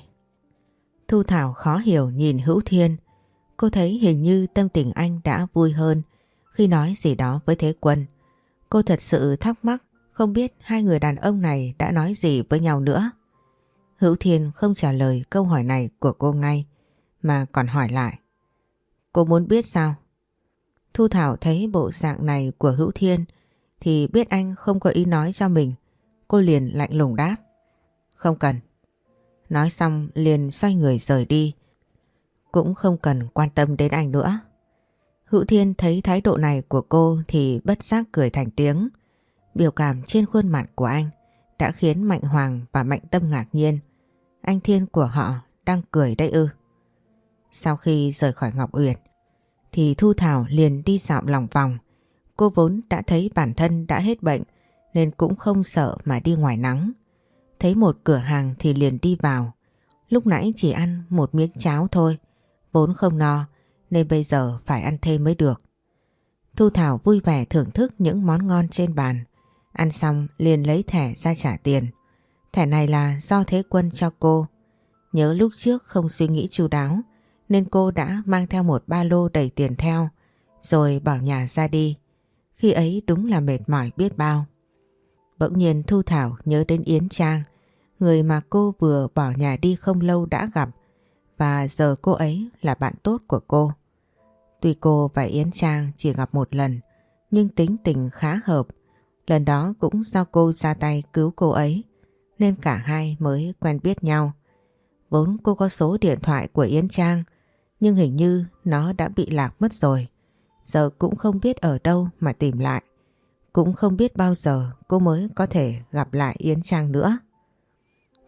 Thu Thảo khó hiểu nhìn Hữu Thiên. Cô thấy hình như tâm tình anh đã vui hơn khi nói gì đó với Thế Quân. Cô thật sự thắc mắc không biết hai người đàn ông này đã nói gì với nhau nữa. Hữu Thiên không trả lời câu hỏi này của cô ngay mà còn hỏi lại. Cô muốn biết sao? Thu Thảo thấy bộ dạng này của Hữu Thiên thì biết anh không có ý nói cho mình. Cô liền lạnh lùng đáp. Không cần. Nói xong liền xoay người rời đi. Cũng không cần quan tâm đến anh nữa. Hữu Thiên thấy thái độ này của cô thì bất giác cười thành tiếng. Biểu cảm trên khuôn mặt của anh đã khiến Mạnh Hoàng và Mạnh Tâm ngạc nhiên. Anh Thiên của họ đang cười đấy ư? Sau khi rời khỏi Ngọc Uyển thì Thu Thảo liền đi dạo lòng vòng. Cô vốn đã thấy bản thân đã hết bệnh nên cũng không sợ mà đi ngoài nắng. Thấy một cửa hàng thì liền đi vào. Lúc nãy chỉ ăn một miếng cháo thôi, vốn không no nên bây giờ phải ăn thêm mới được. Thu Thảo vui vẻ thưởng thức những món ngon trên bàn. Ăn xong liền lấy thẻ ra trả tiền. Thẻ này là do Thế Quân cho cô. Nhớ lúc trước không suy nghĩ chu đáo nên cô đã mang theo một ba lô đầy tiền theo rồi bỏ nhà ra đi. Khi ấy đúng là mệt mỏi biết bao. Bỗng nhiên Thu Thảo nhớ đến Yến Trang, người mà cô vừa bỏ nhà đi không lâu đã gặp, và giờ cô ấy là bạn tốt của cô. Tuy cô và Yến Trang chỉ gặp một lần nhưng tính tình khá hợp. Lần đó cũng do cô ra tay cứu cô ấy nên cả hai mới quen biết nhau. Vốn cô có số điện thoại của Yến Trang nhưng hình như nó đã bị lạc mất rồi. Giờ cũng không biết ở đâu mà tìm lại. Cũng không biết bao giờ cô mới có thể gặp lại Yến Trang nữa.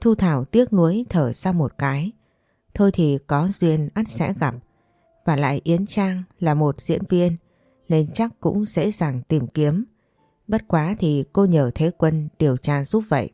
Thu Thảo tiếc nuối thở ra một cái. Thôi thì có duyên ắt sẽ gặp. Và lại Yến Trang là một diễn viên nên chắc cũng dễ dàng tìm kiếm. Bất quá thì cô nhờ Thế Quân điều tra giúp vậy.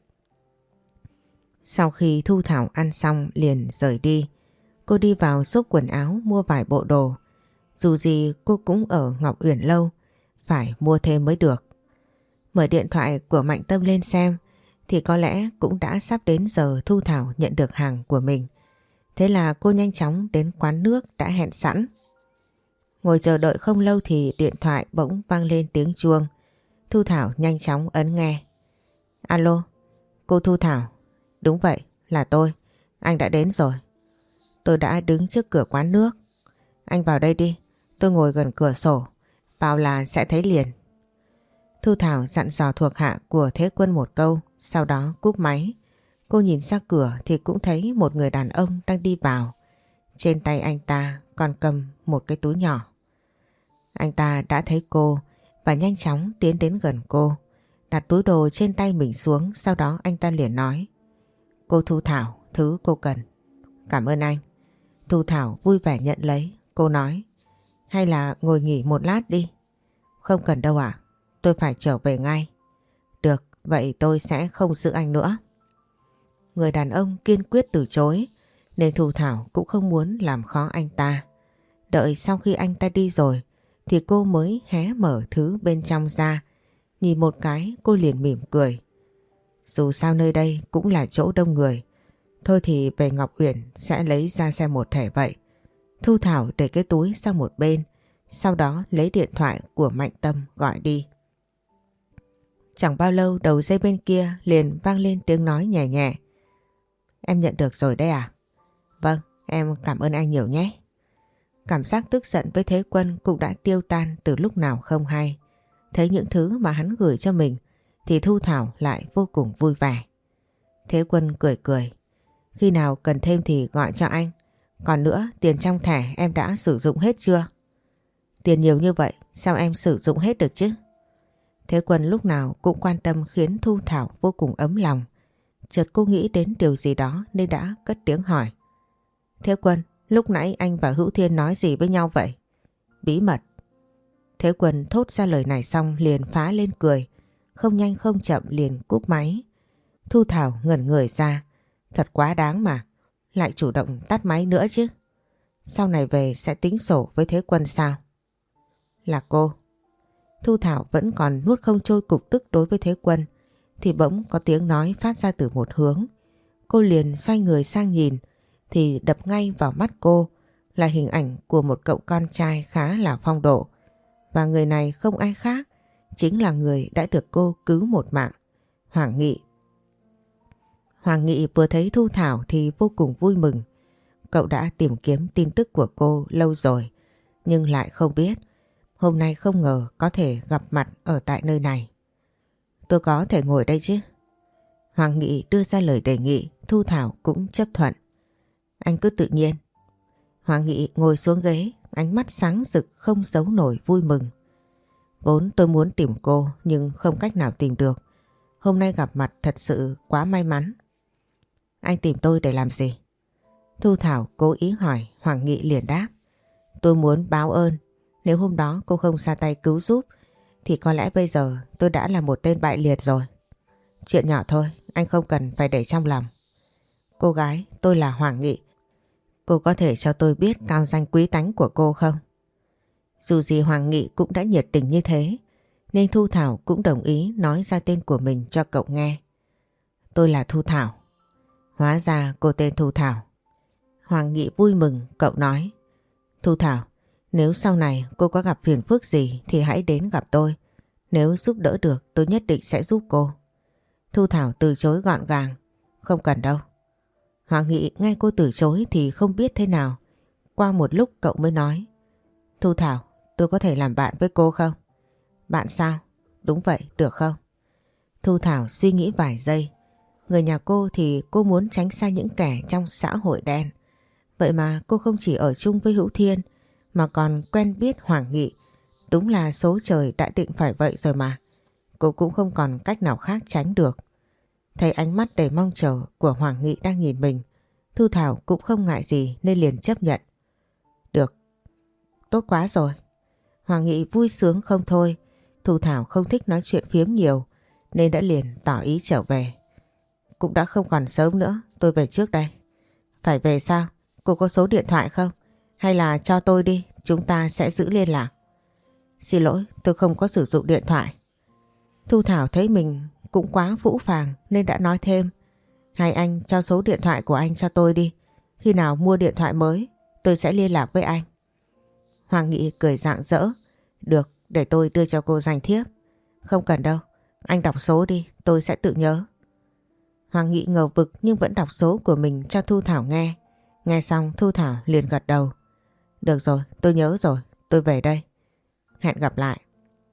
Sau khi Thu Thảo ăn xong liền rời đi. Cô đi vào shop quần áo mua vài bộ đồ. Dù gì cô cũng ở Ngọc Uyển lâu, phải mua thêm mới được. Mở điện thoại của Mạnh Tâm lên xem thì có lẽ cũng đã sắp đến giờ Thu Thảo nhận được hàng của mình. Thế là cô nhanh chóng đến quán nước đã hẹn sẵn. Ngồi chờ đợi không lâu thì điện thoại bỗng vang lên tiếng chuông. Thu Thảo nhanh chóng ấn nghe. Alo, cô Thu Thảo. Đúng vậy, là tôi. Anh đã đến rồi. Tôi đã đứng trước cửa quán nước. Anh vào đây đi, tôi ngồi gần cửa sổ. Vào là sẽ thấy liền. Thu Thảo dặn dò thuộc hạ của Thế Quân một câu, sau đó cúp máy. Cô nhìn ra cửa thì cũng thấy một người đàn ông đang đi vào. Trên tay anh ta còn cầm một cái túi nhỏ. Anh ta đã thấy cô và nhanh chóng tiến đến gần cô, đặt túi đồ trên tay mình xuống, sau đó anh ta liền nói. Cô Thu Thảo, thứ cô cần. Cảm ơn anh. Thu Thảo vui vẻ nhận lấy. Cô nói, hay là ngồi nghỉ một lát đi. Không cần đâu ạ, tôi phải trở về ngay. Được, vậy tôi sẽ không giữ anh nữa. Người đàn ông kiên quyết từ chối, nên Thu Thảo cũng không muốn làm khó anh ta. Đợi sau khi anh ta đi rồi thì cô mới hé mở thứ bên trong ra. Nhìn một cái cô liền mỉm cười. Dù sao nơi đây cũng là chỗ đông người. Thôi thì về Ngọc Uyển sẽ lấy ra xem một thẻ vậy. Thu Thảo để cái túi sang một bên, sau đó lấy điện thoại của Mạnh Tâm gọi đi. Chẳng bao lâu đầu dây bên kia liền vang lên tiếng nói nhẹ nhẹ. Em nhận được rồi đấy à? Vâng, em cảm ơn anh nhiều nhé. Cảm giác tức giận với Thế Quân cũng đã tiêu tan từ lúc nào không hay. Thấy những thứ mà hắn gửi cho mình thì Thu Thảo lại vô cùng vui vẻ. Thế Quân cười cười. Khi nào cần thêm thì gọi cho anh. Còn nữa, tiền trong thẻ em đã sử dụng hết chưa? Tiền nhiều như vậy, sao em sử dụng hết được chứ? Thế Quân lúc nào cũng quan tâm khiến Thu Thảo vô cùng ấm lòng. Chợt cô nghĩ đến điều gì đó nên đã cất tiếng hỏi. Thế Quân, lúc nãy anh và Hữu Thiên nói gì với nhau vậy? Bí mật. Thế Quân thốt ra lời này xong liền phá lên cười. Không nhanh không chậm liền cúp máy. Thu Thảo ngẩn người ra. Thật quá đáng mà. Lại chủ động tắt máy nữa chứ. Sau này về sẽ tính sổ với Thế Quân sao? Là cô. Thu Thảo vẫn còn nuốt không trôi cục tức đối với Thế Quân. Thì bỗng có tiếng nói phát ra từ một hướng. Cô liền xoay người sang nhìn. Thì đập ngay vào mắt cô là hình ảnh của một cậu con trai khá là phong độ. Và người này không ai khác, chính là người đã được cô cứu một mạng, Hoàng Nghị. Hoàng Nghị vừa thấy Thu Thảo thì vô cùng vui mừng. Cậu đã tìm kiếm tin tức của cô lâu rồi, nhưng lại không biết. Hôm nay không ngờ có thể gặp mặt ở tại nơi này. Tôi có thể ngồi đây chứ? Hoàng Nghị đưa ra lời đề nghị, Thu Thảo cũng chấp thuận. Anh cứ tự nhiên. Hoàng Nghị ngồi xuống ghế, ánh mắt sáng rực không giấu nổi vui mừng. Vốn tôi muốn tìm cô nhưng không cách nào tìm được. Hôm nay gặp mặt thật sự quá may mắn. Anh tìm tôi để làm gì? Thu Thảo cố ý hỏi, Hoàng Nghị liền đáp. Tôi muốn báo ơn. Nếu hôm đó cô không ra tay cứu giúp thì có lẽ bây giờ tôi đã là một tên bại liệt rồi. Chuyện nhỏ thôi, anh không cần phải để trong lòng. Cô gái, tôi là Hoàng Nghị. Cô có thể cho tôi biết cao danh quý tánh của cô không? Dù gì Hoàng Nghị cũng đã nhiệt tình như thế, nên Thu Thảo cũng đồng ý nói ra tên của mình cho cậu nghe. Tôi là Thu Thảo. Hóa ra cô tên Thu Thảo. Hoàng Nghị vui mừng, cậu nói. Thu Thảo, nếu sau này cô có gặp phiền phức gì thì hãy đến gặp tôi. Nếu giúp đỡ được tôi nhất định sẽ giúp cô. Thu Thảo từ chối gọn gàng. Không cần đâu. Hoàng Nghị nghe cô từ chối thì không biết thế nào. Qua một lúc cậu mới nói. Thu Thảo, tôi có thể làm bạn với cô không? Bạn sao? Đúng vậy, được không? Thu Thảo suy nghĩ vài giây. Người nhà cô thì cô muốn tránh xa những kẻ trong xã hội đen. Vậy mà cô không chỉ ở chung với Hữu Thiên mà còn quen biết Hoàng Nghị. Đúng là số trời đã định phải vậy rồi mà. Cô cũng không còn cách nào khác tránh được. Thấy ánh mắt đầy mong chờ của Hoàng Nghị đang nhìn mình, Thu Thảo cũng không ngại gì nên liền chấp nhận. Được, tốt quá rồi. Hoàng Nghị vui sướng không thôi. Thu Thảo không thích nói chuyện phiếm nhiều nên đã liền tỏ ý trở về. Cũng đã không còn sớm nữa, tôi về trước đây. Phải về sao? Cô có số điện thoại không? Hay là cho tôi đi, chúng ta sẽ giữ liên lạc. Xin lỗi, tôi không có sử dụng điện thoại. Thu Thảo thấy mình cũng quá phũ phàng nên đã nói thêm. Hay anh cho số điện thoại của anh cho tôi đi. Khi nào mua điện thoại mới, tôi sẽ liên lạc với anh. Hoàng Nghị cười rạng rỡ. Được, để tôi đưa cho cô danh thiếp. Không cần đâu, anh đọc số đi, tôi sẽ tự nhớ. Hoàng Nghị ngờ vực nhưng vẫn đọc số của mình cho Thu Thảo nghe. Nghe xong Thu Thảo liền gật đầu. Được rồi, tôi nhớ rồi, tôi về đây. Hẹn gặp lại.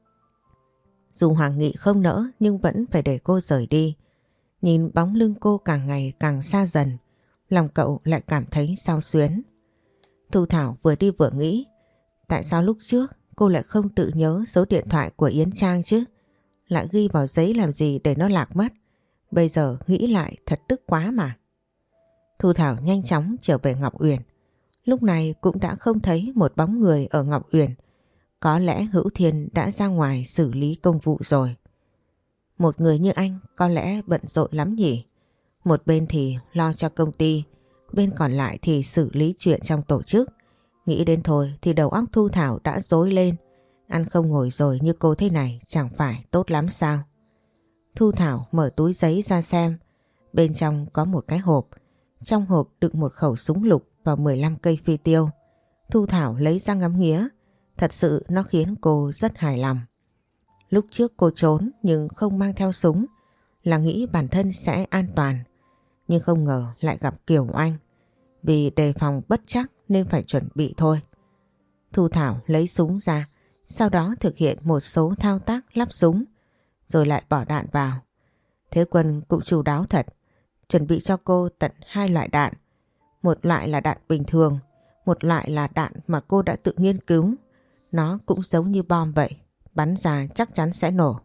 Dù Hoàng Nghị không nỡ nhưng vẫn phải để cô rời đi. Nhìn bóng lưng cô càng ngày càng xa dần, lòng cậu lại cảm thấy xao xuyến. Thu Thảo vừa đi vừa nghĩ, tại sao lúc trước cô lại không tự nhớ số điện thoại của Yến Trang chứ? Lại ghi vào giấy làm gì để nó lạc mất? Bây giờ nghĩ lại thật tức quá mà. Thu Thảo nhanh chóng trở về Ngọc Uyển. Lúc này cũng đã không thấy một bóng người ở Ngọc Uyển. Có lẽ Hữu Thiên đã ra ngoài xử lý công vụ rồi. Một người như anh có lẽ bận rộn lắm nhỉ. Một bên thì lo cho công ty, bên còn lại thì xử lý chuyện trong tổ chức. Nghĩ đến thôi thì đầu óc Thu Thảo đã rối lên. Ăn không ngồi rồi như cô thế này chẳng phải tốt lắm sao? Thu Thảo mở túi giấy ra xem. Bên trong có một cái hộp. Trong hộp đựng một khẩu súng lục và 15 cây phi tiêu. Thu Thảo lấy ra ngắm nghía. Thật sự nó khiến cô rất hài lòng. Lúc trước cô trốn nhưng không mang theo súng là nghĩ bản thân sẽ an toàn. Nhưng không ngờ lại gặp Kiều Anh. Vì đề phòng bất chắc nên phải chuẩn bị thôi. Thu Thảo lấy súng ra, sau đó thực hiện một số thao tác lắp súng, rồi lại bỏ đạn vào. Thế Quân cũng chu đáo thật, chuẩn bị cho cô tận 2 loại đạn. Một loại là đạn bình thường, một loại là đạn mà cô đã tự nghiên cứu. Nó cũng giống như bom vậy, bắn ra chắc chắn sẽ nổ.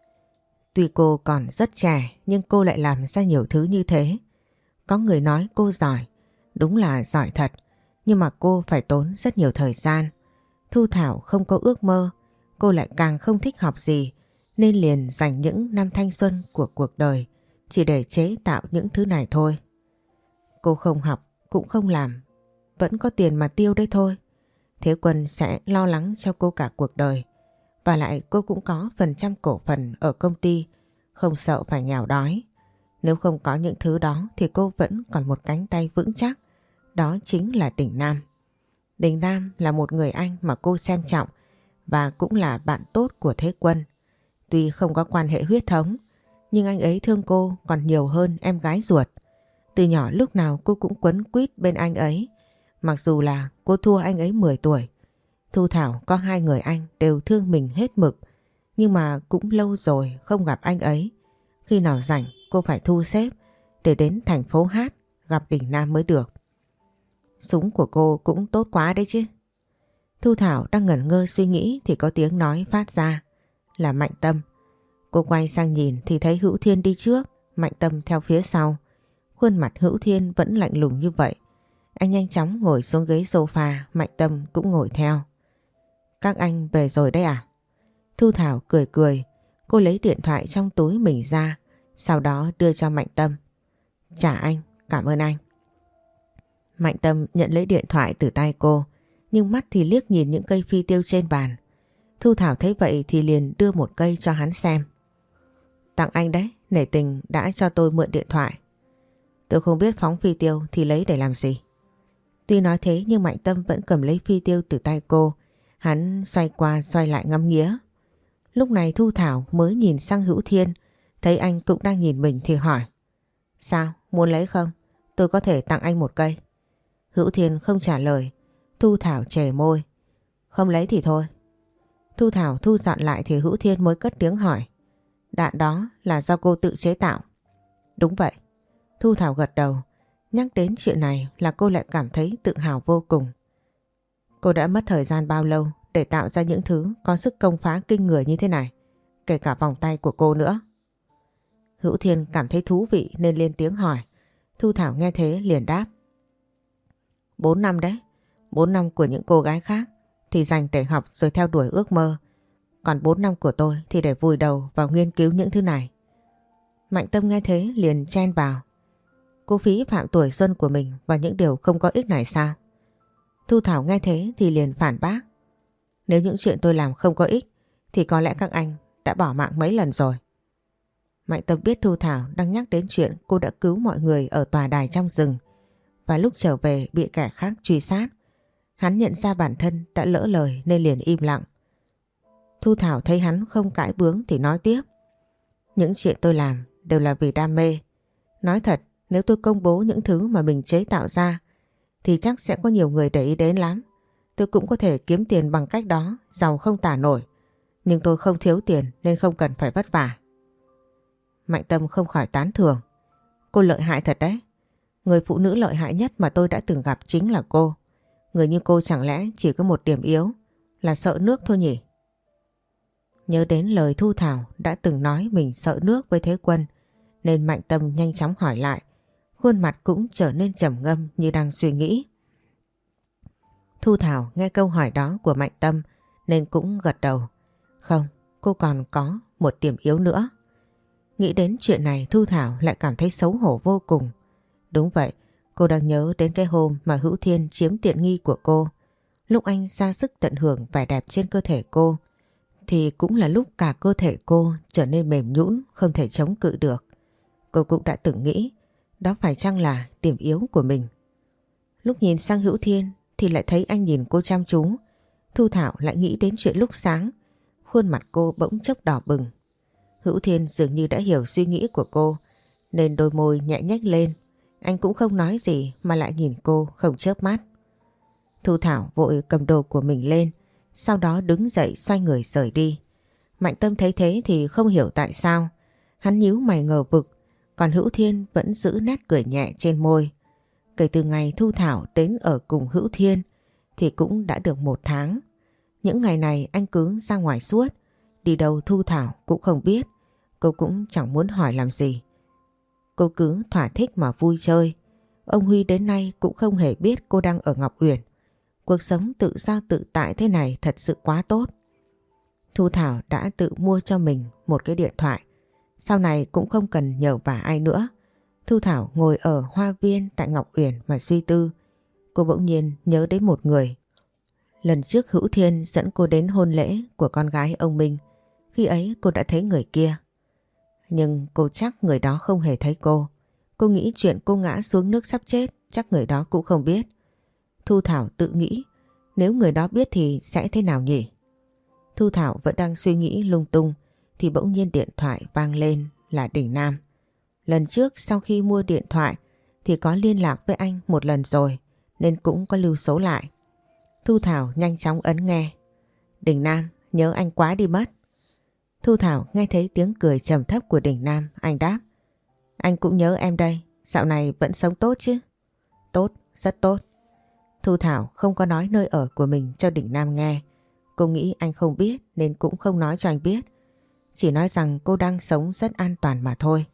Tuy cô còn rất trẻ nhưng cô lại làm ra nhiều thứ như thế. Có người nói cô giỏi, đúng là giỏi thật, nhưng mà cô phải tốn rất nhiều thời gian. Thu Thảo không có ước mơ, cô lại càng không thích học gì, nên liền dành những năm thanh xuân của cuộc đời chỉ để chế tạo những thứ này thôi. Cô không học cũng không làm, vẫn có tiền mà tiêu đấy thôi. Thế Quân sẽ lo lắng cho cô cả cuộc đời. Và lại cô cũng có phần trăm cổ phần ở công ty, không sợ phải nghèo đói. Nếu không có những thứ đó thì cô vẫn còn một cánh tay vững chắc. Đó chính là Đình Nam. Đình Nam là một người anh mà cô xem trọng và cũng là bạn tốt của Thế Quân. Tuy không có quan hệ huyết thống, nhưng anh ấy thương cô còn nhiều hơn em gái ruột. Từ nhỏ lúc nào cô cũng quấn quýt bên anh ấy. Mặc dù là cô thua anh ấy 10 tuổi. Thu Thảo có 2 người anh đều thương mình hết mực. Nhưng mà cũng lâu rồi không gặp anh ấy. Khi nào rảnh cô phải thu xếp để đến thành phố Hát gặp Đình Nam mới được. Súng của cô cũng tốt quá đấy chứ. Thu Thảo đang ngẩn ngơ suy nghĩ thì có tiếng nói phát ra. Là Mạnh Tâm. Cô quay sang nhìn thì thấy Hữu Thiên đi trước, Mạnh Tâm theo phía sau. Khuôn mặt Hữu Thiên vẫn lạnh lùng như vậy. Anh nhanh chóng ngồi xuống ghế sofa, Mạnh Tâm cũng ngồi theo. Các anh về rồi đấy à? Thu Thảo cười cười, cô lấy điện thoại trong túi mình ra, sau đó đưa cho Mạnh Tâm. Trả anh, cảm ơn anh. Mạnh Tâm nhận lấy điện thoại từ tay cô, nhưng mắt thì liếc nhìn những cây phi tiêu trên bàn. Thu Thảo thấy vậy thì liền đưa một cây cho hắn xem. Tặng anh đấy, nể tình đã cho tôi mượn điện thoại. Tôi không biết phóng phi tiêu thì lấy để làm gì. Tuy nói thế nhưng Mạnh Tâm vẫn cầm lấy phi tiêu từ tay cô. Hắn xoay qua xoay lại ngắm nghía. Lúc này Thu Thảo mới nhìn sang Hữu Thiên, thấy anh cũng đang nhìn mình thì hỏi. Sao, muốn lấy không? Tôi có thể tặng anh một cây. Hữu Thiên không trả lời. Thu Thảo chề môi. Không lấy thì thôi. Thu Thảo thu dọn lại thì Hữu Thiên mới cất tiếng hỏi. Đạn đó là do cô tự chế tạo? Đúng vậy. Thu Thảo gật đầu. Nhắc đến chuyện này là cô lại cảm thấy tự hào vô cùng. Cô đã mất thời gian bao lâu để tạo ra những thứ có sức công phá kinh người như thế này, kể cả vòng tay của cô nữa. Hữu Thiên cảm thấy thú vị nên lên tiếng hỏi. Thu Thảo nghe thế liền đáp. 4 năm đấy. 4 năm của những cô gái khác thì dành để học rồi theo đuổi ước mơ. Còn 4 năm của tôi thì để vùi đầu vào nghiên cứu những thứ này. Mạnh Tâm nghe thế liền chen vào. Cô phí phạm tuổi xuân của mình vào những điều không có ích này sao? Thu Thảo nghe thế thì liền phản bác. Nếu những chuyện tôi làm không có ích thì có lẽ các anh đã bỏ mạng mấy lần rồi. Mạnh Tâm biết Thu Thảo đang nhắc đến chuyện cô đã cứu mọi người ở tòa đài trong rừng và lúc trở về bị kẻ khác truy sát. Hắn nhận ra bản thân đã lỡ lời nên liền im lặng. Thu Thảo thấy hắn không cãi bướng thì nói tiếp. Những chuyện tôi làm đều là vì đam mê. Nói thật, nếu tôi công bố những thứ mà mình chế tạo ra thì chắc sẽ có nhiều người để ý đến lắm. Tôi cũng có thể kiếm tiền bằng cách đó, giàu không tả nổi. Nhưng tôi không thiếu tiền nên không cần phải vất vả. Mạnh Tâm không khỏi tán thưởng. Cô lợi hại thật đấy. Người phụ nữ lợi hại nhất mà tôi đã từng gặp chính là cô. Người như cô chẳng lẽ chỉ có một điểm yếu là sợ nước thôi nhỉ? Nhớ đến lời Thu Thảo đã từng nói mình sợ nước với Thế Quân nên Mạnh Tâm nhanh chóng hỏi lại. Khuôn mặt cũng trở nên trầm ngâm như đang suy nghĩ. Thu Thảo nghe câu hỏi đó của Mạnh Tâm nên cũng gật đầu. Không, cô còn có một điểm yếu nữa. Nghĩ đến chuyện này Thu Thảo lại cảm thấy xấu hổ vô cùng. Đúng vậy, cô đang nhớ đến cái hôm mà Hữu Thiên chiếm tiện nghi của cô. Lúc anh ra sức tận hưởng vẻ đẹp trên cơ thể cô thì cũng là lúc cả cơ thể cô trở nên mềm nhũn không thể chống cự được. Cô cũng đã từng nghĩ đó phải chăng là điểm yếu của mình. Lúc nhìn sang Hữu Thiên thì lại thấy anh nhìn cô chăm chú. Thu Thảo lại nghĩ đến chuyện lúc sáng. Khuôn mặt cô bỗng chốc đỏ bừng. Hữu Thiên dường như đã hiểu suy nghĩ của cô nên đôi môi nhẹ nhếch lên. Anh cũng không nói gì mà lại nhìn cô không chớp mắt. Thu Thảo vội cầm đồ của mình lên, sau đó đứng dậy xoay người rời đi. Mạnh Tâm thấy thế thì không hiểu tại sao. Hắn nhíu mày ngờ vực, còn Hữu Thiên vẫn giữ nét cười nhẹ trên môi. Kể từ ngày Thu Thảo đến ở cùng Hữu Thiên thì cũng đã được 1 tháng. Những ngày này anh cứ ra ngoài suốt, đi đâu Thu Thảo cũng không biết. Cô cũng chẳng muốn hỏi làm gì. Cô cứ thỏa thích mà vui chơi. Ông Huy đến nay cũng không hề biết cô đang ở Ngọc Uyển. Cuộc sống tự do tự tại thế này thật sự quá tốt. Thu Thảo đã tự mua cho mình một cái điện thoại. Sau này cũng không cần nhờ vả ai nữa. Thu Thảo ngồi ở hoa viên tại Ngọc Uyển mà suy tư. Cô bỗng nhiên nhớ đến một người. Lần trước Hữu Thiên dẫn cô đến hôn lễ của con gái ông Minh. Khi ấy cô đã thấy người kia. Nhưng cô chắc người đó không hề thấy cô. Cô nghĩ chuyện cô ngã xuống nước sắp chết chắc người đó cũng không biết. Thu Thảo tự nghĩ nếu người đó biết thì sẽ thế nào nhỉ? Thu Thảo vẫn đang suy nghĩ lung tung thì bỗng nhiên điện thoại vang lên là Đình Nam. Lần trước sau khi mua điện thoại thì có liên lạc với anh một lần rồi nên cũng có lưu số lại. Thu Thảo nhanh chóng ấn nghe. Đình Nam, nhớ anh quá đi mất. Thu Thảo nghe thấy tiếng cười trầm thấp của Đình Nam, anh đáp. Anh cũng nhớ em đây, dạo này vẫn sống tốt chứ? Tốt, rất tốt. Thu Thảo không có nói nơi ở của mình cho Đình Nam nghe. Cô nghĩ anh không biết nên cũng không nói cho anh biết. Chỉ nói rằng cô đang sống rất an toàn mà thôi.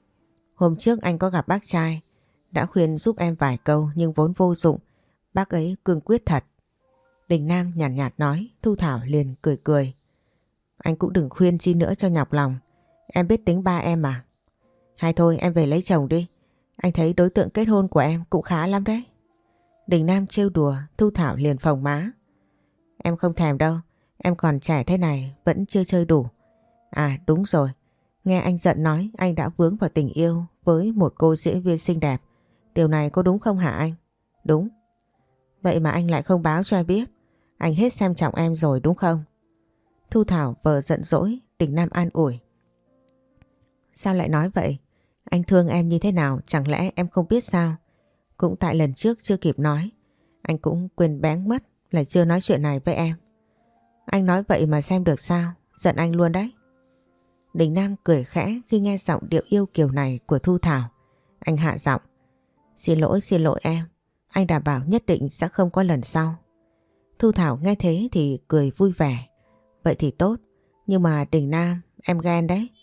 Hôm trước anh có gặp bác trai, đã khuyên giúp em vài câu nhưng vốn vô dụng. Bác ấy cương quyết thật. Đình Nam nhàn nhạt nói, Thu Thảo liền cười cười. Anh cũng đừng khuyên chi nữa cho nhọc lòng. Em biết tính ba em mà. Hay thôi em về lấy chồng đi. Anh thấy đối tượng kết hôn của em cũng khá lắm đấy. Đình Nam trêu đùa, Thu Thảo liền phồng má. Em không thèm đâu. Em còn trẻ thế này vẫn chưa chơi đủ. À đúng rồi. Nghe anh giận nói anh đã vướng vào tình yêu với một cô diễn viên xinh đẹp. Điều này có đúng không hả anh? Đúng. Vậy mà anh lại không báo cho em biết. Anh hết xem trọng em rồi đúng không? Thu Thảo vờ giận dỗi, Đình Nam an ủi. Sao lại nói vậy? Anh thương em như thế nào chẳng lẽ em không biết sao? Cũng tại lần trước chưa kịp nói. Anh cũng quên bén mất là chưa nói chuyện này với em. Anh nói vậy mà xem được sao? Giận anh luôn đấy. Đình Nam cười khẽ khi nghe giọng điệu yêu kiều này của Thu Thảo. Anh hạ giọng. Xin lỗi em. Anh đảm bảo nhất định sẽ không có lần sau. Thu Thảo nghe thế thì cười vui vẻ. Vậy thì tốt. Nhưng mà Đình Nam, em ghen đấy.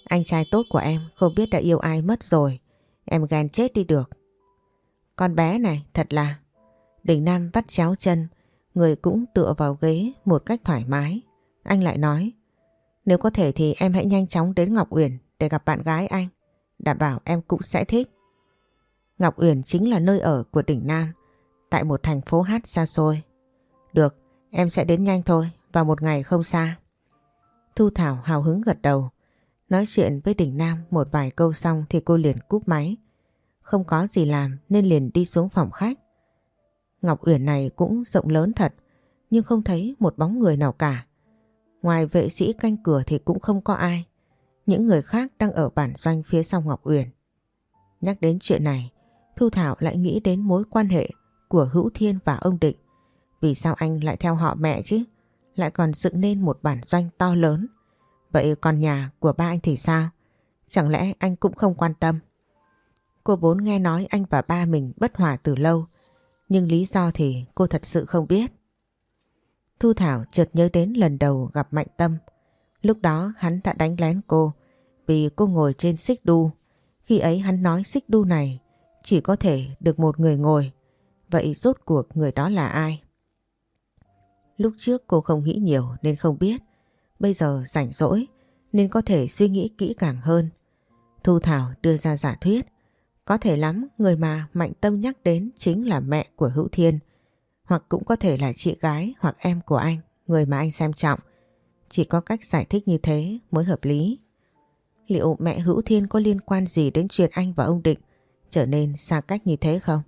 Anh trai tốt của em không biết đã yêu ai mất rồi. Em ghen chết đi được. Con bé này thật là... Đình Nam vắt chéo chân, người cũng tựa vào ghế một cách thoải mái. Anh lại nói, nếu có thể thì em hãy nhanh chóng đến Ngọc Uyển để gặp bạn gái anh. Đảm bảo em cũng sẽ thích. Ngọc Uyển chính là nơi ở của Đình Nam, tại một thành phố hát xa xôi. Được, em sẽ đến nhanh thôi, vào một ngày không xa. Thu Thảo hào hứng gật đầu. Nói chuyện với Đình Nam một vài câu xong thì cô liền cúp máy. Không có gì làm nên liền đi xuống phòng khách. Ngọc Uyển này cũng rộng lớn thật, nhưng không thấy một bóng người nào cả. Ngoài vệ sĩ canh cửa thì cũng không có ai. Những người khác đang ở bản doanh phía sau Ngọc Uyển. Nhắc đến chuyện này, Thu Thảo lại nghĩ đến mối quan hệ của Hữu Thiên và ông Định. Vì sao anh lại theo họ mẹ chứ? Lại còn dựng nên một bản doanh to lớn. Vậy còn nhà của ba anh thì sao? Chẳng lẽ anh cũng không quan tâm? Cô vốn nghe nói anh và ba mình bất hòa từ lâu, nhưng lý do thì cô thật sự không biết. Thu Thảo chợt nhớ đến lần đầu gặp Mạnh Tâm. Lúc đó hắn đã đánh lén cô vì cô ngồi trên xích đu. Khi ấy hắn nói xích đu này chỉ có thể được một người ngồi. Vậy rốt cuộc người đó là ai? Lúc trước cô không nghĩ nhiều nên không biết. Bây giờ rảnh rỗi nên có thể suy nghĩ kỹ càng hơn. Thu Thảo đưa ra giả thuyết. Có thể lắm người mà Mạnh Tâm nhắc đến chính là mẹ của Hữu Thiên. Hoặc cũng có thể là chị gái hoặc em của anh, người mà anh xem trọng. Chỉ có cách giải thích như thế mới hợp lý. Liệu mẹ Hữu Thiên có liên quan gì đến chuyện anh và ông Định trở nên xa cách như thế không?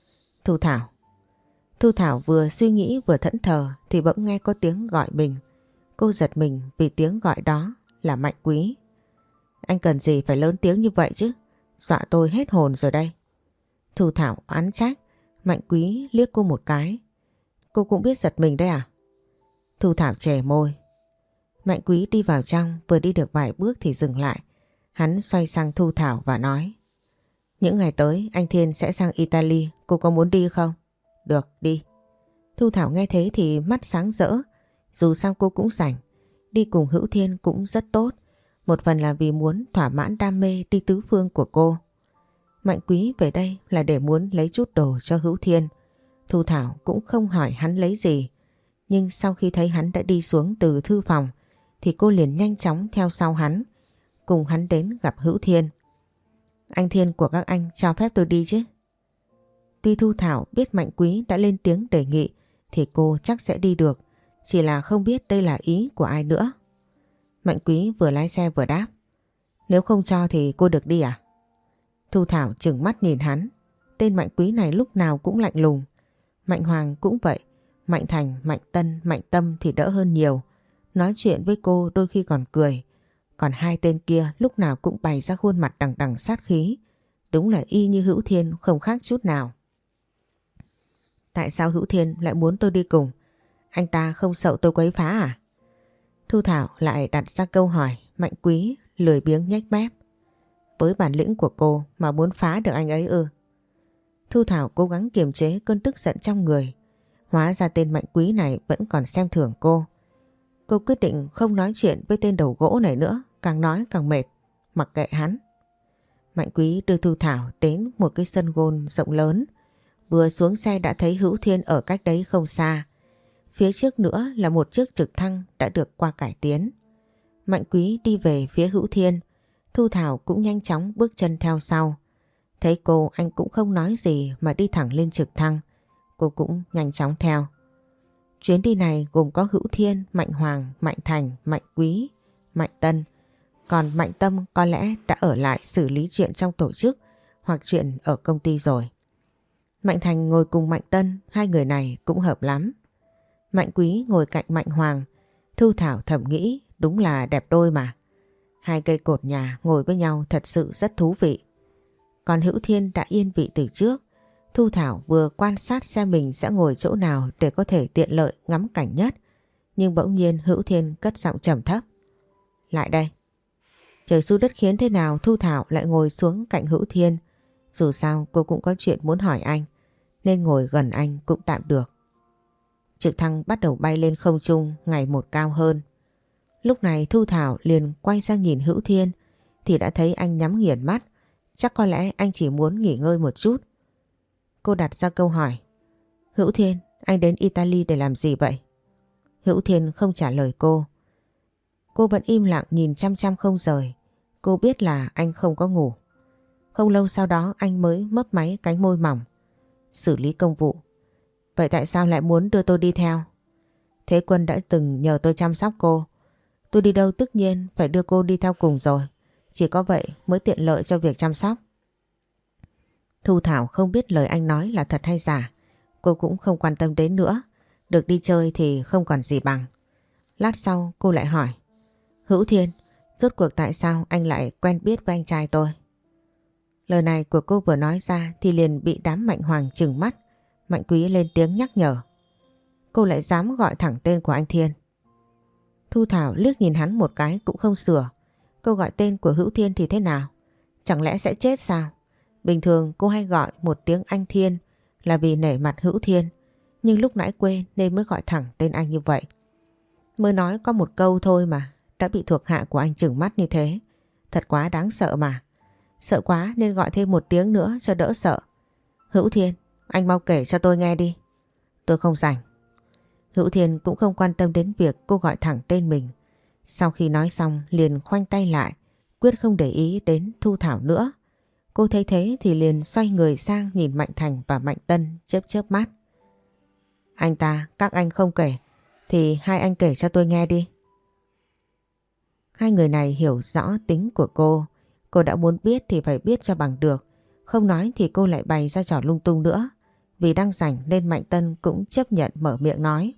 Thu Thảo vừa suy nghĩ vừa thẫn thờ thì bỗng nghe có tiếng gọi mình. Cô giật mình vì tiếng gọi đó là Mạnh Quý. Anh cần gì phải lớn tiếng như vậy chứ? Dọa tôi hết hồn rồi đây. Thu Thảo oán trách. Mạnh Quý liếc cô một cái. Cô cũng biết giật mình đấy à? Thu Thảo chè môi. Mạnh Quý đi vào trong, vừa đi được vài bước thì dừng lại. Hắn xoay sang Thu Thảo và nói, những ngày tới anh Thiên sẽ sang Italy, cô có muốn đi không? Được, đi. Thu Thảo nghe thế thì mắt sáng rỡ. Dù sao cô cũng rảnh. Đi cùng Hữu Thiên cũng rất tốt. Một phần là vì muốn thỏa mãn đam mê đi tứ phương của cô. Mạnh Quý về đây là để muốn lấy chút đồ cho Hữu Thiên. Thu Thảo cũng không hỏi hắn lấy gì. Nhưng sau khi thấy hắn đã đi xuống từ thư phòng thì cô liền nhanh chóng theo sau hắn, cùng hắn đến gặp Hữu Thiên. Anh Thiên của các anh cho phép tôi đi chứ? Tuy Thu Thảo biết Mạnh Quý đã lên tiếng đề nghị thì cô chắc sẽ đi được, chỉ là không biết đây là ý của ai nữa. Mạnh Quý vừa lái xe vừa đáp, nếu không cho thì cô được đi à? Thu Thảo trừng mắt nhìn hắn. Tên Mạnh Quý này lúc nào cũng lạnh lùng. Mạnh Hoàng cũng vậy. Mạnh Thành, Mạnh Tân, Mạnh Tâm thì đỡ hơn nhiều. Nói chuyện với cô đôi khi còn cười. Còn hai tên kia lúc nào cũng bày ra khuôn mặt đằng đằng sát khí. Đúng là y như Hữu Thiên, không khác chút nào. Tại sao Hữu Thiên lại muốn tôi đi cùng? Anh ta không sợ tôi quấy phá à? Thu Thảo lại đặt ra câu hỏi. Mạnh Quý lười biếng nhếch mép. Với bản lĩnh của cô mà muốn phá được anh ấy ư? Thu Thảo cố gắng kiềm chế cơn tức giận trong người. Hóa ra tên Mạnh Quý này vẫn còn xem thường cô. Cô quyết định không nói chuyện với tên đầu gỗ này nữa. Càng nói càng mệt. Mặc kệ hắn. Mạnh Quý đưa Thu Thảo đến một cái sân golf rộng lớn. Vừa xuống xe đã thấy Hữu Thiên ở cách đấy không xa. Phía trước nữa là một chiếc trực thăng đã được qua cải tiến. Mạnh Quý đi về phía Hữu Thiên. Thu Thảo cũng nhanh chóng bước chân theo sau. Thấy cô anh cũng không nói gì mà đi thẳng lên trực thăng. Cô cũng nhanh chóng theo. Chuyến đi này gồm có Hữu Thiên, Mạnh Hoàng, Mạnh Thành, Mạnh Quý, Mạnh Tân. Còn Mạnh Tâm có lẽ đã ở lại xử lý chuyện trong tổ chức hoặc chuyện ở công ty rồi. Mạnh Thành ngồi cùng Mạnh Tân, hai người này cũng hợp lắm. Mạnh Quý ngồi cạnh Mạnh Hoàng. Thu Thảo thầm nghĩ đúng là đẹp đôi mà. Hai cây cột nhà ngồi với nhau thật sự rất thú vị. Còn Hữu Thiên đã yên vị từ trước. Thu Thảo vừa quan sát xem mình sẽ ngồi chỗ nào để có thể tiện lợi ngắm cảnh nhất. Nhưng bỗng nhiên Hữu Thiên cất giọng trầm thấp. Lại đây. Trời xu đất khiến thế nào Thu Thảo lại ngồi xuống cạnh Hữu Thiên. Dù sao cô cũng có chuyện muốn hỏi anh, nên ngồi gần anh cũng tạm được. Trực thăng bắt đầu bay lên không trung ngày một cao hơn. Lúc này Thu Thảo liền quay sang nhìn Hữu Thiên thì đã thấy anh nhắm nghiền mắt. Chắc có lẽ anh chỉ muốn nghỉ ngơi một chút. Cô đặt ra câu hỏi. Hữu Thiên, anh đến Italy để làm gì vậy? Hữu Thiên không trả lời cô. Cô vẫn im lặng nhìn chăm chăm không rời. Cô biết là anh không có ngủ. Không lâu sau đó anh mới mấp máy cánh môi mỏng. Xử lý công vụ. Vậy tại sao lại muốn đưa tôi đi theo? Thế Quân đã từng nhờ tôi chăm sóc cô. Tôi đi đâu tất nhiên phải đưa cô đi theo cùng rồi. Chỉ có vậy mới tiện lợi cho việc chăm sóc. Thu Thảo không biết lời anh nói là thật hay giả. Cô cũng không quan tâm đến nữa. Được đi chơi thì không còn gì bằng. Lát sau cô lại hỏi. Hữu Thiên, rốt cuộc tại sao anh lại quen biết với anh trai tôi? Lời này của cô vừa nói ra thì liền bị đám Mạnh Hoàng trừng mắt. Mạnh Quý lên tiếng nhắc nhở. Cô lại dám gọi thẳng tên của anh Thiên. Thu Thảo liếc nhìn hắn một cái cũng không sửa. Cô gọi tên của Hữu Thiên thì thế nào? Chẳng lẽ sẽ chết sao? Bình thường cô hay gọi một tiếng anh Thiên là vì nể mặt Hữu Thiên. Nhưng lúc nãy quên nên mới gọi thẳng tên anh như vậy. Mới nói có một câu thôi mà đã bị thuộc hạ của anh trừng mắt như thế. Thật quá đáng sợ mà. Sợ quá nên gọi thêm một tiếng nữa cho đỡ sợ. Hữu Thiên, anh mau kể cho tôi nghe đi. Tôi không rảnh. Hữu Thiên cũng không quan tâm đến việc cô gọi thẳng tên mình. Sau khi nói xong liền khoanh tay lại, quyết không để ý đến Thu Thảo nữa. Cô thấy thế thì liền xoay người sang nhìn Mạnh Thành và Mạnh Tân chớp chớp mắt. Anh ta, các anh không kể, thì hai anh kể cho tôi nghe đi. Hai người này hiểu rõ tính của cô. Cô đã muốn biết thì phải biết cho bằng được. Không nói thì cô lại bày ra trò lung tung nữa. Vì đang rảnh nên Mạnh Tân cũng chấp nhận mở miệng nói.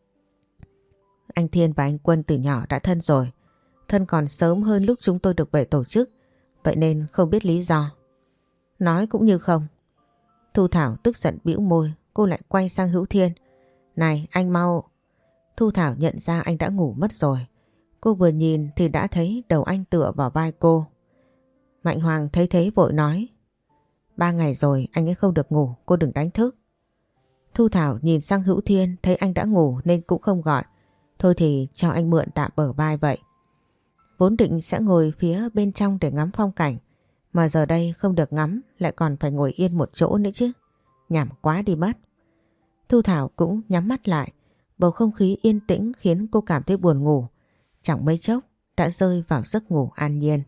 Anh Thiên và anh Quân từ nhỏ đã thân rồi. Thân còn sớm hơn lúc chúng tôi được về tổ chức. Vậy nên không biết lý do. Nói cũng như không. Thu Thảo tức giận bĩu môi. Cô lại quay sang Hữu Thiên. Này anh mau. Thu Thảo nhận ra anh đã ngủ mất rồi. Cô vừa nhìn thì đã thấy đầu anh tựa vào vai cô. Mạnh Hoàng thấy thế vội nói. 3 ngày rồi anh ấy không được ngủ, cô đừng đánh thức. Thu Thảo nhìn sang Hữu Thiên thấy anh đã ngủ nên cũng không gọi. Thôi thì cho anh mượn tạm bờ vai vậy. Vốn định sẽ ngồi phía bên trong để ngắm phong cảnh. Mà giờ đây không được ngắm lại còn phải ngồi yên một chỗ nữa chứ. Nhảm quá đi mất. Thu Thảo cũng nhắm mắt lại. Bầu không khí yên tĩnh khiến cô cảm thấy buồn ngủ. Chẳng mấy chốc đã rơi vào giấc ngủ an nhiên.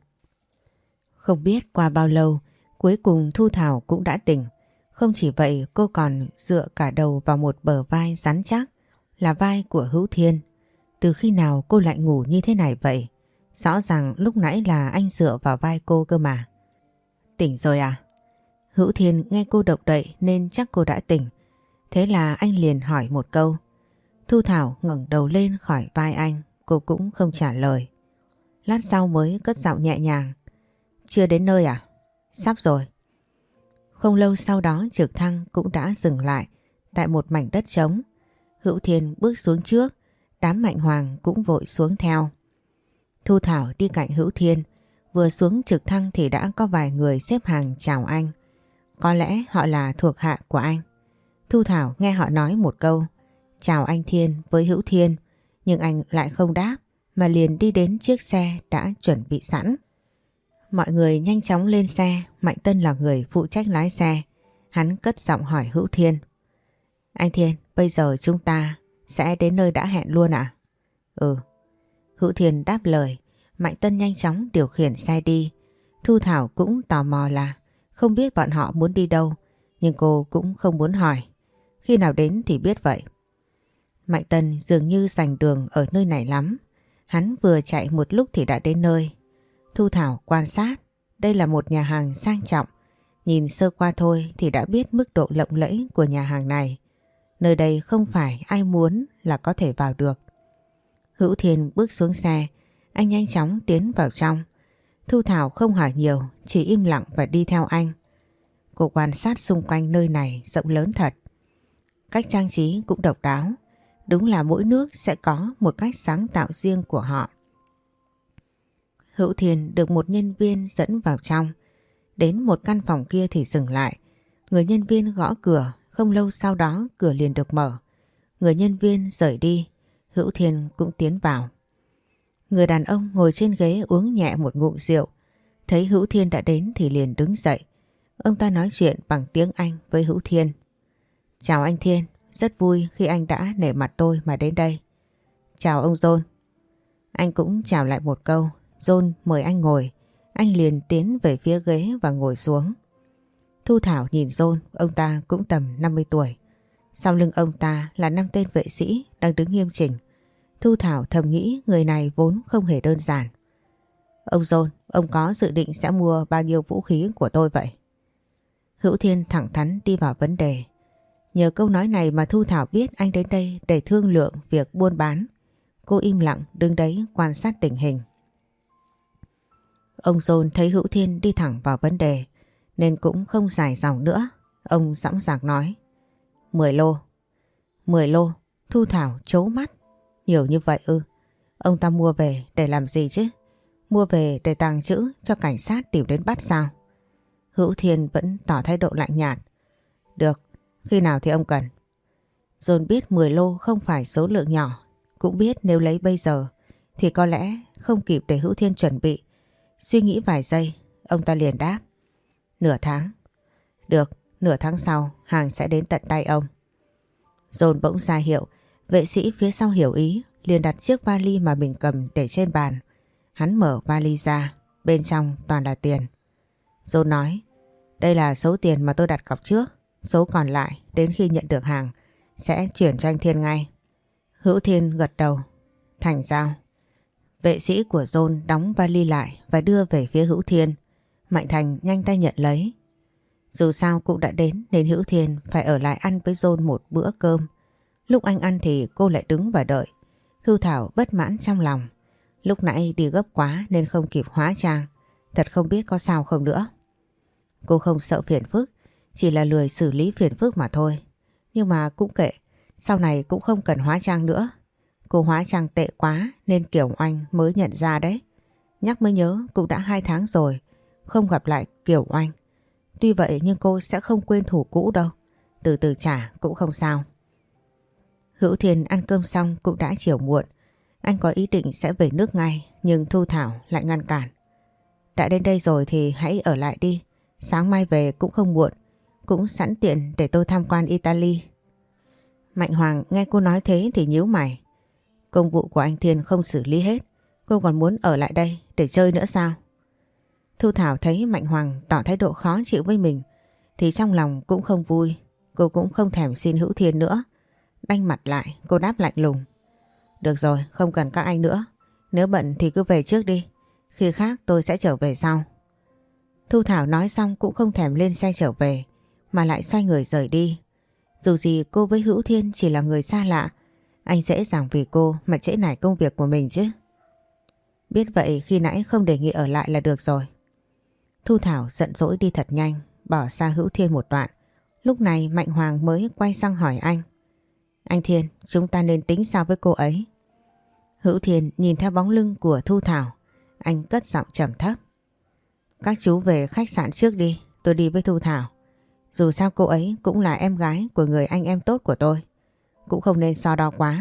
Không biết qua bao lâu cuối cùng Thu Thảo cũng đã tỉnh. Không chỉ vậy cô còn dựa cả đầu vào một bờ vai rắn chắc là vai của Hữu Thiên. Từ khi nào cô lại ngủ như thế này vậy? Rõ ràng lúc nãy là anh dựa vào vai cô cơ mà. Tỉnh rồi à? Hữu Thiên nghe cô động đậy nên chắc cô đã tỉnh. Thế là anh liền hỏi một câu. Thu Thảo ngẩng đầu lên khỏi vai anh. Cô cũng không trả lời. Lát sau mới cất giọng nhẹ nhàng. Chưa đến nơi à? Sắp rồi. Không lâu sau đó trực thăng cũng đã dừng lại tại một mảnh đất trống. Hữu Thiên bước xuống trước, đám Mạnh Hoàng cũng vội xuống theo. Thu Thảo đi cạnh Hữu Thiên, vừa xuống trực thăng thì đã có vài người xếp hàng chào anh. Có lẽ họ là thuộc hạ của anh. Thu Thảo nghe họ nói một câu, chào anh Thiên với Hữu Thiên, nhưng anh lại không đáp mà liền đi đến chiếc xe đã chuẩn bị sẵn. Mọi người nhanh chóng lên xe, Mạnh Tân là người phụ trách lái xe. Hắn cất giọng hỏi Hữu Thiên. Anh Thiên, bây giờ chúng ta sẽ đến nơi đã hẹn luôn à? Ừ. Hữu Thiên đáp lời, Mạnh Tân nhanh chóng điều khiển xe đi. Thu Thảo cũng tò mò là không biết bọn họ muốn đi đâu, nhưng cô cũng không muốn hỏi. Khi nào đến thì biết vậy. Mạnh Tân dường như giành đường ở nơi này lắm. Hắn vừa chạy một lúc thì đã đến nơi. Thu Thảo quan sát, đây là một nhà hàng sang trọng. Nhìn sơ qua thôi thì đã biết mức độ lộng lẫy của nhà hàng này. Nơi đây không phải ai muốn là có thể vào được. Hữu Thiên bước xuống xe, anh nhanh chóng tiến vào trong. Thu Thảo không hỏi nhiều, chỉ im lặng và đi theo anh. Cô quan sát xung quanh nơi này rộng lớn thật. Cách trang trí cũng độc đáo. Đúng là mỗi nước sẽ có một cách sáng tạo riêng của họ. Hữu Thiên được một nhân viên dẫn vào trong. Đến một căn phòng kia thì dừng lại. Người nhân viên gõ cửa, không lâu sau đó cửa liền được mở. Người nhân viên rời đi, Hữu Thiên cũng tiến vào. Người đàn ông ngồi trên ghế uống nhẹ một ngụm rượu. Thấy Hữu Thiên đã đến thì liền đứng dậy. Ông ta nói chuyện bằng tiếng Anh với Hữu Thiên. Chào anh Thiên, rất vui khi anh đã nể mặt tôi mà đến đây. Chào ông John. Anh cũng chào lại một câu. John mời anh ngồi. Anh liền tiến về phía ghế và ngồi xuống. Thu Thảo nhìn John, ông ta cũng tầm 50 tuổi. Sau lưng ông ta là 5 tên vệ sĩ đang đứng nghiêm chỉnh. Thu Thảo thầm nghĩ người này vốn không hề đơn giản. Ông John, ông có dự định sẽ mua bao nhiêu vũ khí của tôi vậy? Hữu Thiên thẳng thắn đi vào vấn đề. Nhờ câu nói này mà Thu Thảo biết anh đến đây để thương lượng việc buôn bán. Cô im lặng đứng đấy quan sát tình hình. Ông John thấy Hữu Thiên đi thẳng vào vấn đề nên cũng không dài dòng nữa. Ông dõng dạc nói. 10 lô. 10 lô. Thu Thảo trố mắt. Nhiều như vậy ư? Ông ta mua về để làm gì chứ? Mua về để tàng trữ cho cảnh sát tìm đến bắt sao? Hữu Thiên vẫn tỏ thái độ lạnh nhạt. Được, khi nào thì ông cần? John biết 10 lô không phải số lượng nhỏ. Cũng biết nếu lấy bây giờ thì có lẽ không kịp để Hữu Thiên chuẩn bị. Suy nghĩ vài giây, ông ta liền đáp. Nửa tháng. Được, nửa tháng sau hàng sẽ đến tận tay ông. John bỗng ra hiệu. Vệ sĩ phía sau hiểu ý, liền đặt chiếc vali mà mình cầm để trên bàn. Hắn mở vali ra, bên trong toàn là tiền. John nói, đây là số tiền mà tôi đặt cọc trước. Số còn lại đến khi nhận được hàng sẽ chuyển cho anh Thiên ngay. Hữu Thiên gật đầu. Thành giao. Vệ sĩ của John đóng vali lại và đưa về phía Hữu Thiên. Mạnh Thành nhanh tay nhận lấy. Dù sao cũng đã đến nên Hữu Thiên phải ở lại ăn với John một bữa cơm. Lúc anh ăn thì cô lại đứng và đợi. Thu Thảo bất mãn trong lòng. Lúc nãy đi gấp quá nên không kịp hóa trang. Thật không biết có sao không nữa. Cô không sợ phiền phức, chỉ là lười xử lý phiền phức mà thôi. Nhưng mà cũng kệ, sau này cũng không cần hóa trang nữa. Cô hóa trang tệ quá nên Kiều Oanh mới nhận ra đấy. Nhắc mới nhớ cũng đã 2 tháng rồi, không gặp lại Kiều Oanh. Tuy vậy nhưng cô sẽ không quên thủ cũ đâu. Từ từ trả cũng không sao. Hữu Thiên ăn cơm xong cũng đã chiều muộn. Anh có ý định sẽ về nước ngay nhưng Thu Thảo lại ngăn cản. Đã đến đây rồi thì hãy ở lại đi. Sáng mai về cũng không muộn. Cũng sẵn tiện để tôi tham quan Italy. Mạnh Hoàng nghe cô nói thế thì nhíu mày. Công vụ của anh Thiên không xử lý hết. Cô còn muốn ở lại đây để chơi nữa sao? Thu Thảo thấy Mạnh Hoàng tỏ thái độ khó chịu với mình thì trong lòng cũng không vui. Cô cũng không thèm xin Hữu Thiên nữa. Đanh mặt lại cô đáp lạnh lùng. Được rồi, không cần các anh nữa. Nếu bận thì cứ về trước đi. Khi khác tôi sẽ trở về sau. Thu Thảo nói xong cũng không thèm lên xe trở về mà lại xoay người rời đi. Dù gì cô với Hữu Thiên chỉ là người xa lạ. Anh dễ dàng vì cô mà trễ nải công việc của mình chứ. Biết vậy khi nãy không đề nghị ở lại là được rồi. Thu Thảo giận dỗi đi thật nhanh, bỏ xa Hữu Thiên một đoạn. Lúc này Mạnh Hoàng mới quay sang hỏi anh. Anh Thiên, chúng ta nên tính sao với cô ấy? Hữu Thiên nhìn theo bóng lưng của Thu Thảo. Anh cất giọng trầm thấp. Các chú về khách sạn trước đi, tôi đi với Thu Thảo. Dù sao cô ấy cũng là em gái của người anh em tốt của tôi. Cũng không nên so đo quá.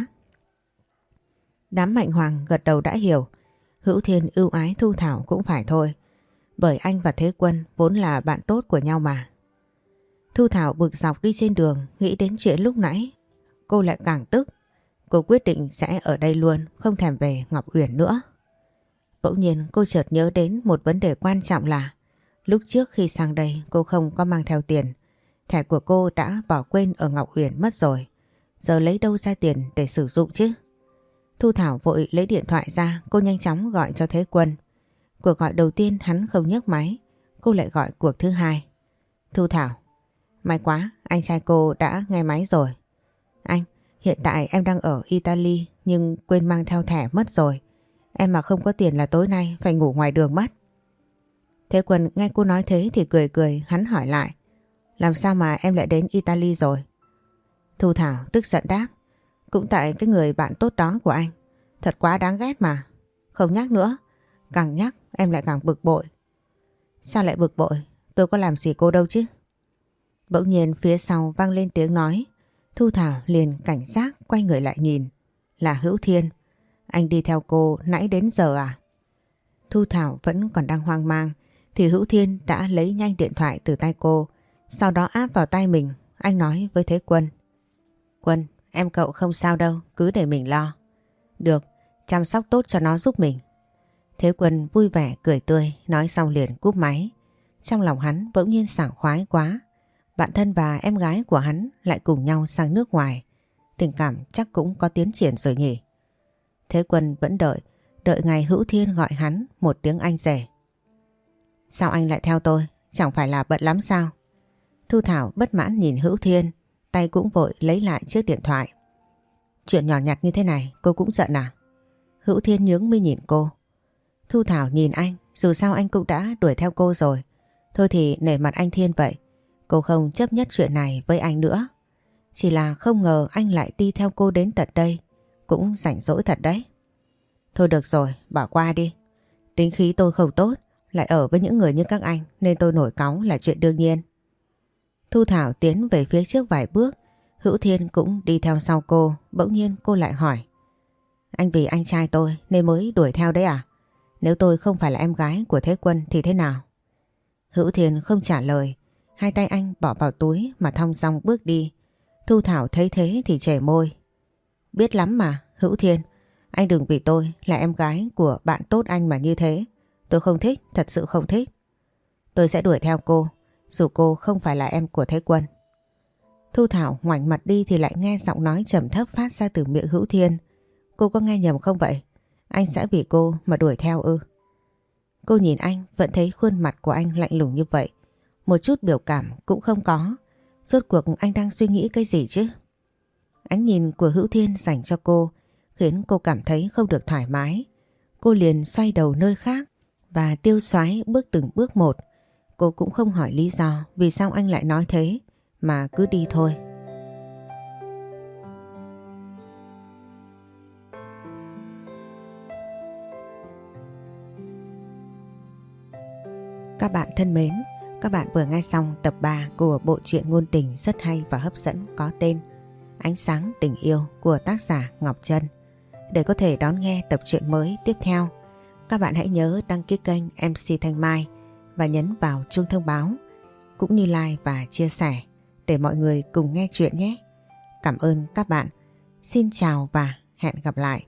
Đám Mạnh Hoàng gật đầu đã hiểu. Hữu Thiên ưu ái Thu Thảo cũng phải thôi. Bởi anh và Thế Quân vốn là bạn tốt của nhau mà. Thu Thảo bực dọc đi trên đường, nghĩ đến chuyện lúc nãy. Cô lại càng tức. Cô quyết định sẽ ở đây luôn, không thèm về Ngọc Uyển nữa. Bỗng nhiên cô chợt nhớ đến một vấn đề quan trọng là lúc trước khi sang đây cô không có mang theo tiền. Thẻ của cô đã bỏ quên ở Ngọc Uyển mất rồi. Giờ lấy đâu ra tiền để sử dụng chứ? Thu Thảo vội lấy điện thoại ra, cô nhanh chóng gọi cho Thế Quân. Cuộc gọi đầu tiên hắn không nhấc máy, cô lại gọi cuộc thứ hai. Thu Thảo, may quá, anh trai cô đã nghe máy rồi. Anh, hiện tại em đang ở Italy nhưng quên mang theo thẻ mất rồi. Em mà không có tiền là tối nay phải ngủ ngoài đường mất. Thế Quân nghe cô nói thế thì cười cười, hắn hỏi lại. Làm sao mà em lại đến Italy rồi? Thu Thảo tức giận đáp. Cũng tại cái người bạn tốt đó của anh. Thật quá đáng ghét mà. Không nhắc nữa. Càng nhắc em lại càng bực bội. Sao lại bực bội? Tôi có làm gì cô đâu chứ? Bỗng nhiên phía sau vang lên tiếng nói. Thu Thảo liền cảnh giác quay người lại nhìn. Là Hữu Thiên. Anh đi theo cô nãy đến giờ à? Thu Thảo vẫn còn đang hoang mang thì Hữu Thiên đã lấy nhanh điện thoại từ tay cô, sau đó áp vào tay mình. Anh nói với Thế Quân: Quân, em cậu không sao đâu, cứ để mình lo. Được, chăm sóc tốt cho nó giúp mình. Thế Quân vui vẻ cười tươi, nói xong liền cúp máy. Trong lòng hắn bỗng nhiên sảng khoái quá. Bạn thân và em gái của hắn lại cùng nhau sang nước ngoài. Tình cảm chắc cũng có tiến triển rồi nhỉ. Thế Quân vẫn đợi ngày Hữu Thiên gọi hắn một tiếng anh rể. Sao anh lại theo tôi? Chẳng phải là bận lắm sao? Thu Thảo bất mãn nhìn Hữu Thiên, tay cũng vội lấy lại chiếc điện thoại. Chuyện nhỏ nhặt như thế này cô cũng giận à? Hữu Thiên nhướng mi nhìn cô. Thu Thảo nhìn anh, dù sao anh cũng đã đuổi theo cô rồi. Thôi thì nể mặt anh Thiên vậy, cô không chấp nhất chuyện này với anh nữa. Chỉ là không ngờ anh lại đi theo cô đến tận đây, cũng rảnh rỗi thật đấy. Thôi được rồi, bỏ qua đi. Tính khí tôi không tốt, lại ở với những người như các anh nên tôi nổi cáu là chuyện đương nhiên. Thu Thảo tiến về phía trước vài bước, Hữu Thiên cũng đi theo sau cô. Bỗng nhiên cô lại hỏi: Anh vì anh trai tôi nên mới đuổi theo đấy à? Nếu tôi không phải là em gái của Thế Quân thì thế nào? Hữu Thiên không trả lời, hai tay anh bỏ vào túi mà thong dong bước đi. Thu Thảo thấy thế thì chảy môi. Biết lắm mà, Hữu Thiên, anh đừng vì tôi là em gái của bạn tốt anh mà như thế. Tôi không thích, thật sự không thích. Tôi sẽ đuổi theo cô, dù cô không phải là em của Thế Quân. Thu Thảo ngoảnh mặt đi thì lại nghe giọng nói trầm thấp phát ra từ miệng Hữu Thiên. Cô có nghe nhầm không vậy? Anh sẽ vì cô mà đuổi theo ư? Cô nhìn anh vẫn thấy khuôn mặt của anh lạnh lùng như vậy. Một chút biểu cảm cũng không có. Rốt cuộc anh đang suy nghĩ cái gì chứ? Ánh nhìn của Hữu Thiên dành cho cô khiến cô cảm thấy không được thoải mái. Cô liền xoay đầu nơi khác và tiêu xoái bước từng bước một. Cô cũng không hỏi lý do vì sao anh lại nói thế, mà cứ đi thôi. Các bạn thân mến, các bạn vừa nghe xong tập 3 của bộ truyện ngôn tình rất hay và hấp dẫn có tên Ánh sáng tình yêu của tác giả Ngọc Trân. Để có thể đón nghe tập truyện mới tiếp theo, các bạn hãy nhớ đăng ký kênh MC Thanh Mai và nhấn vào chuông thông báo, cũng như like và chia sẻ để mọi người cùng nghe chuyện nhé. Cảm ơn các bạn. Xin chào và hẹn gặp lại.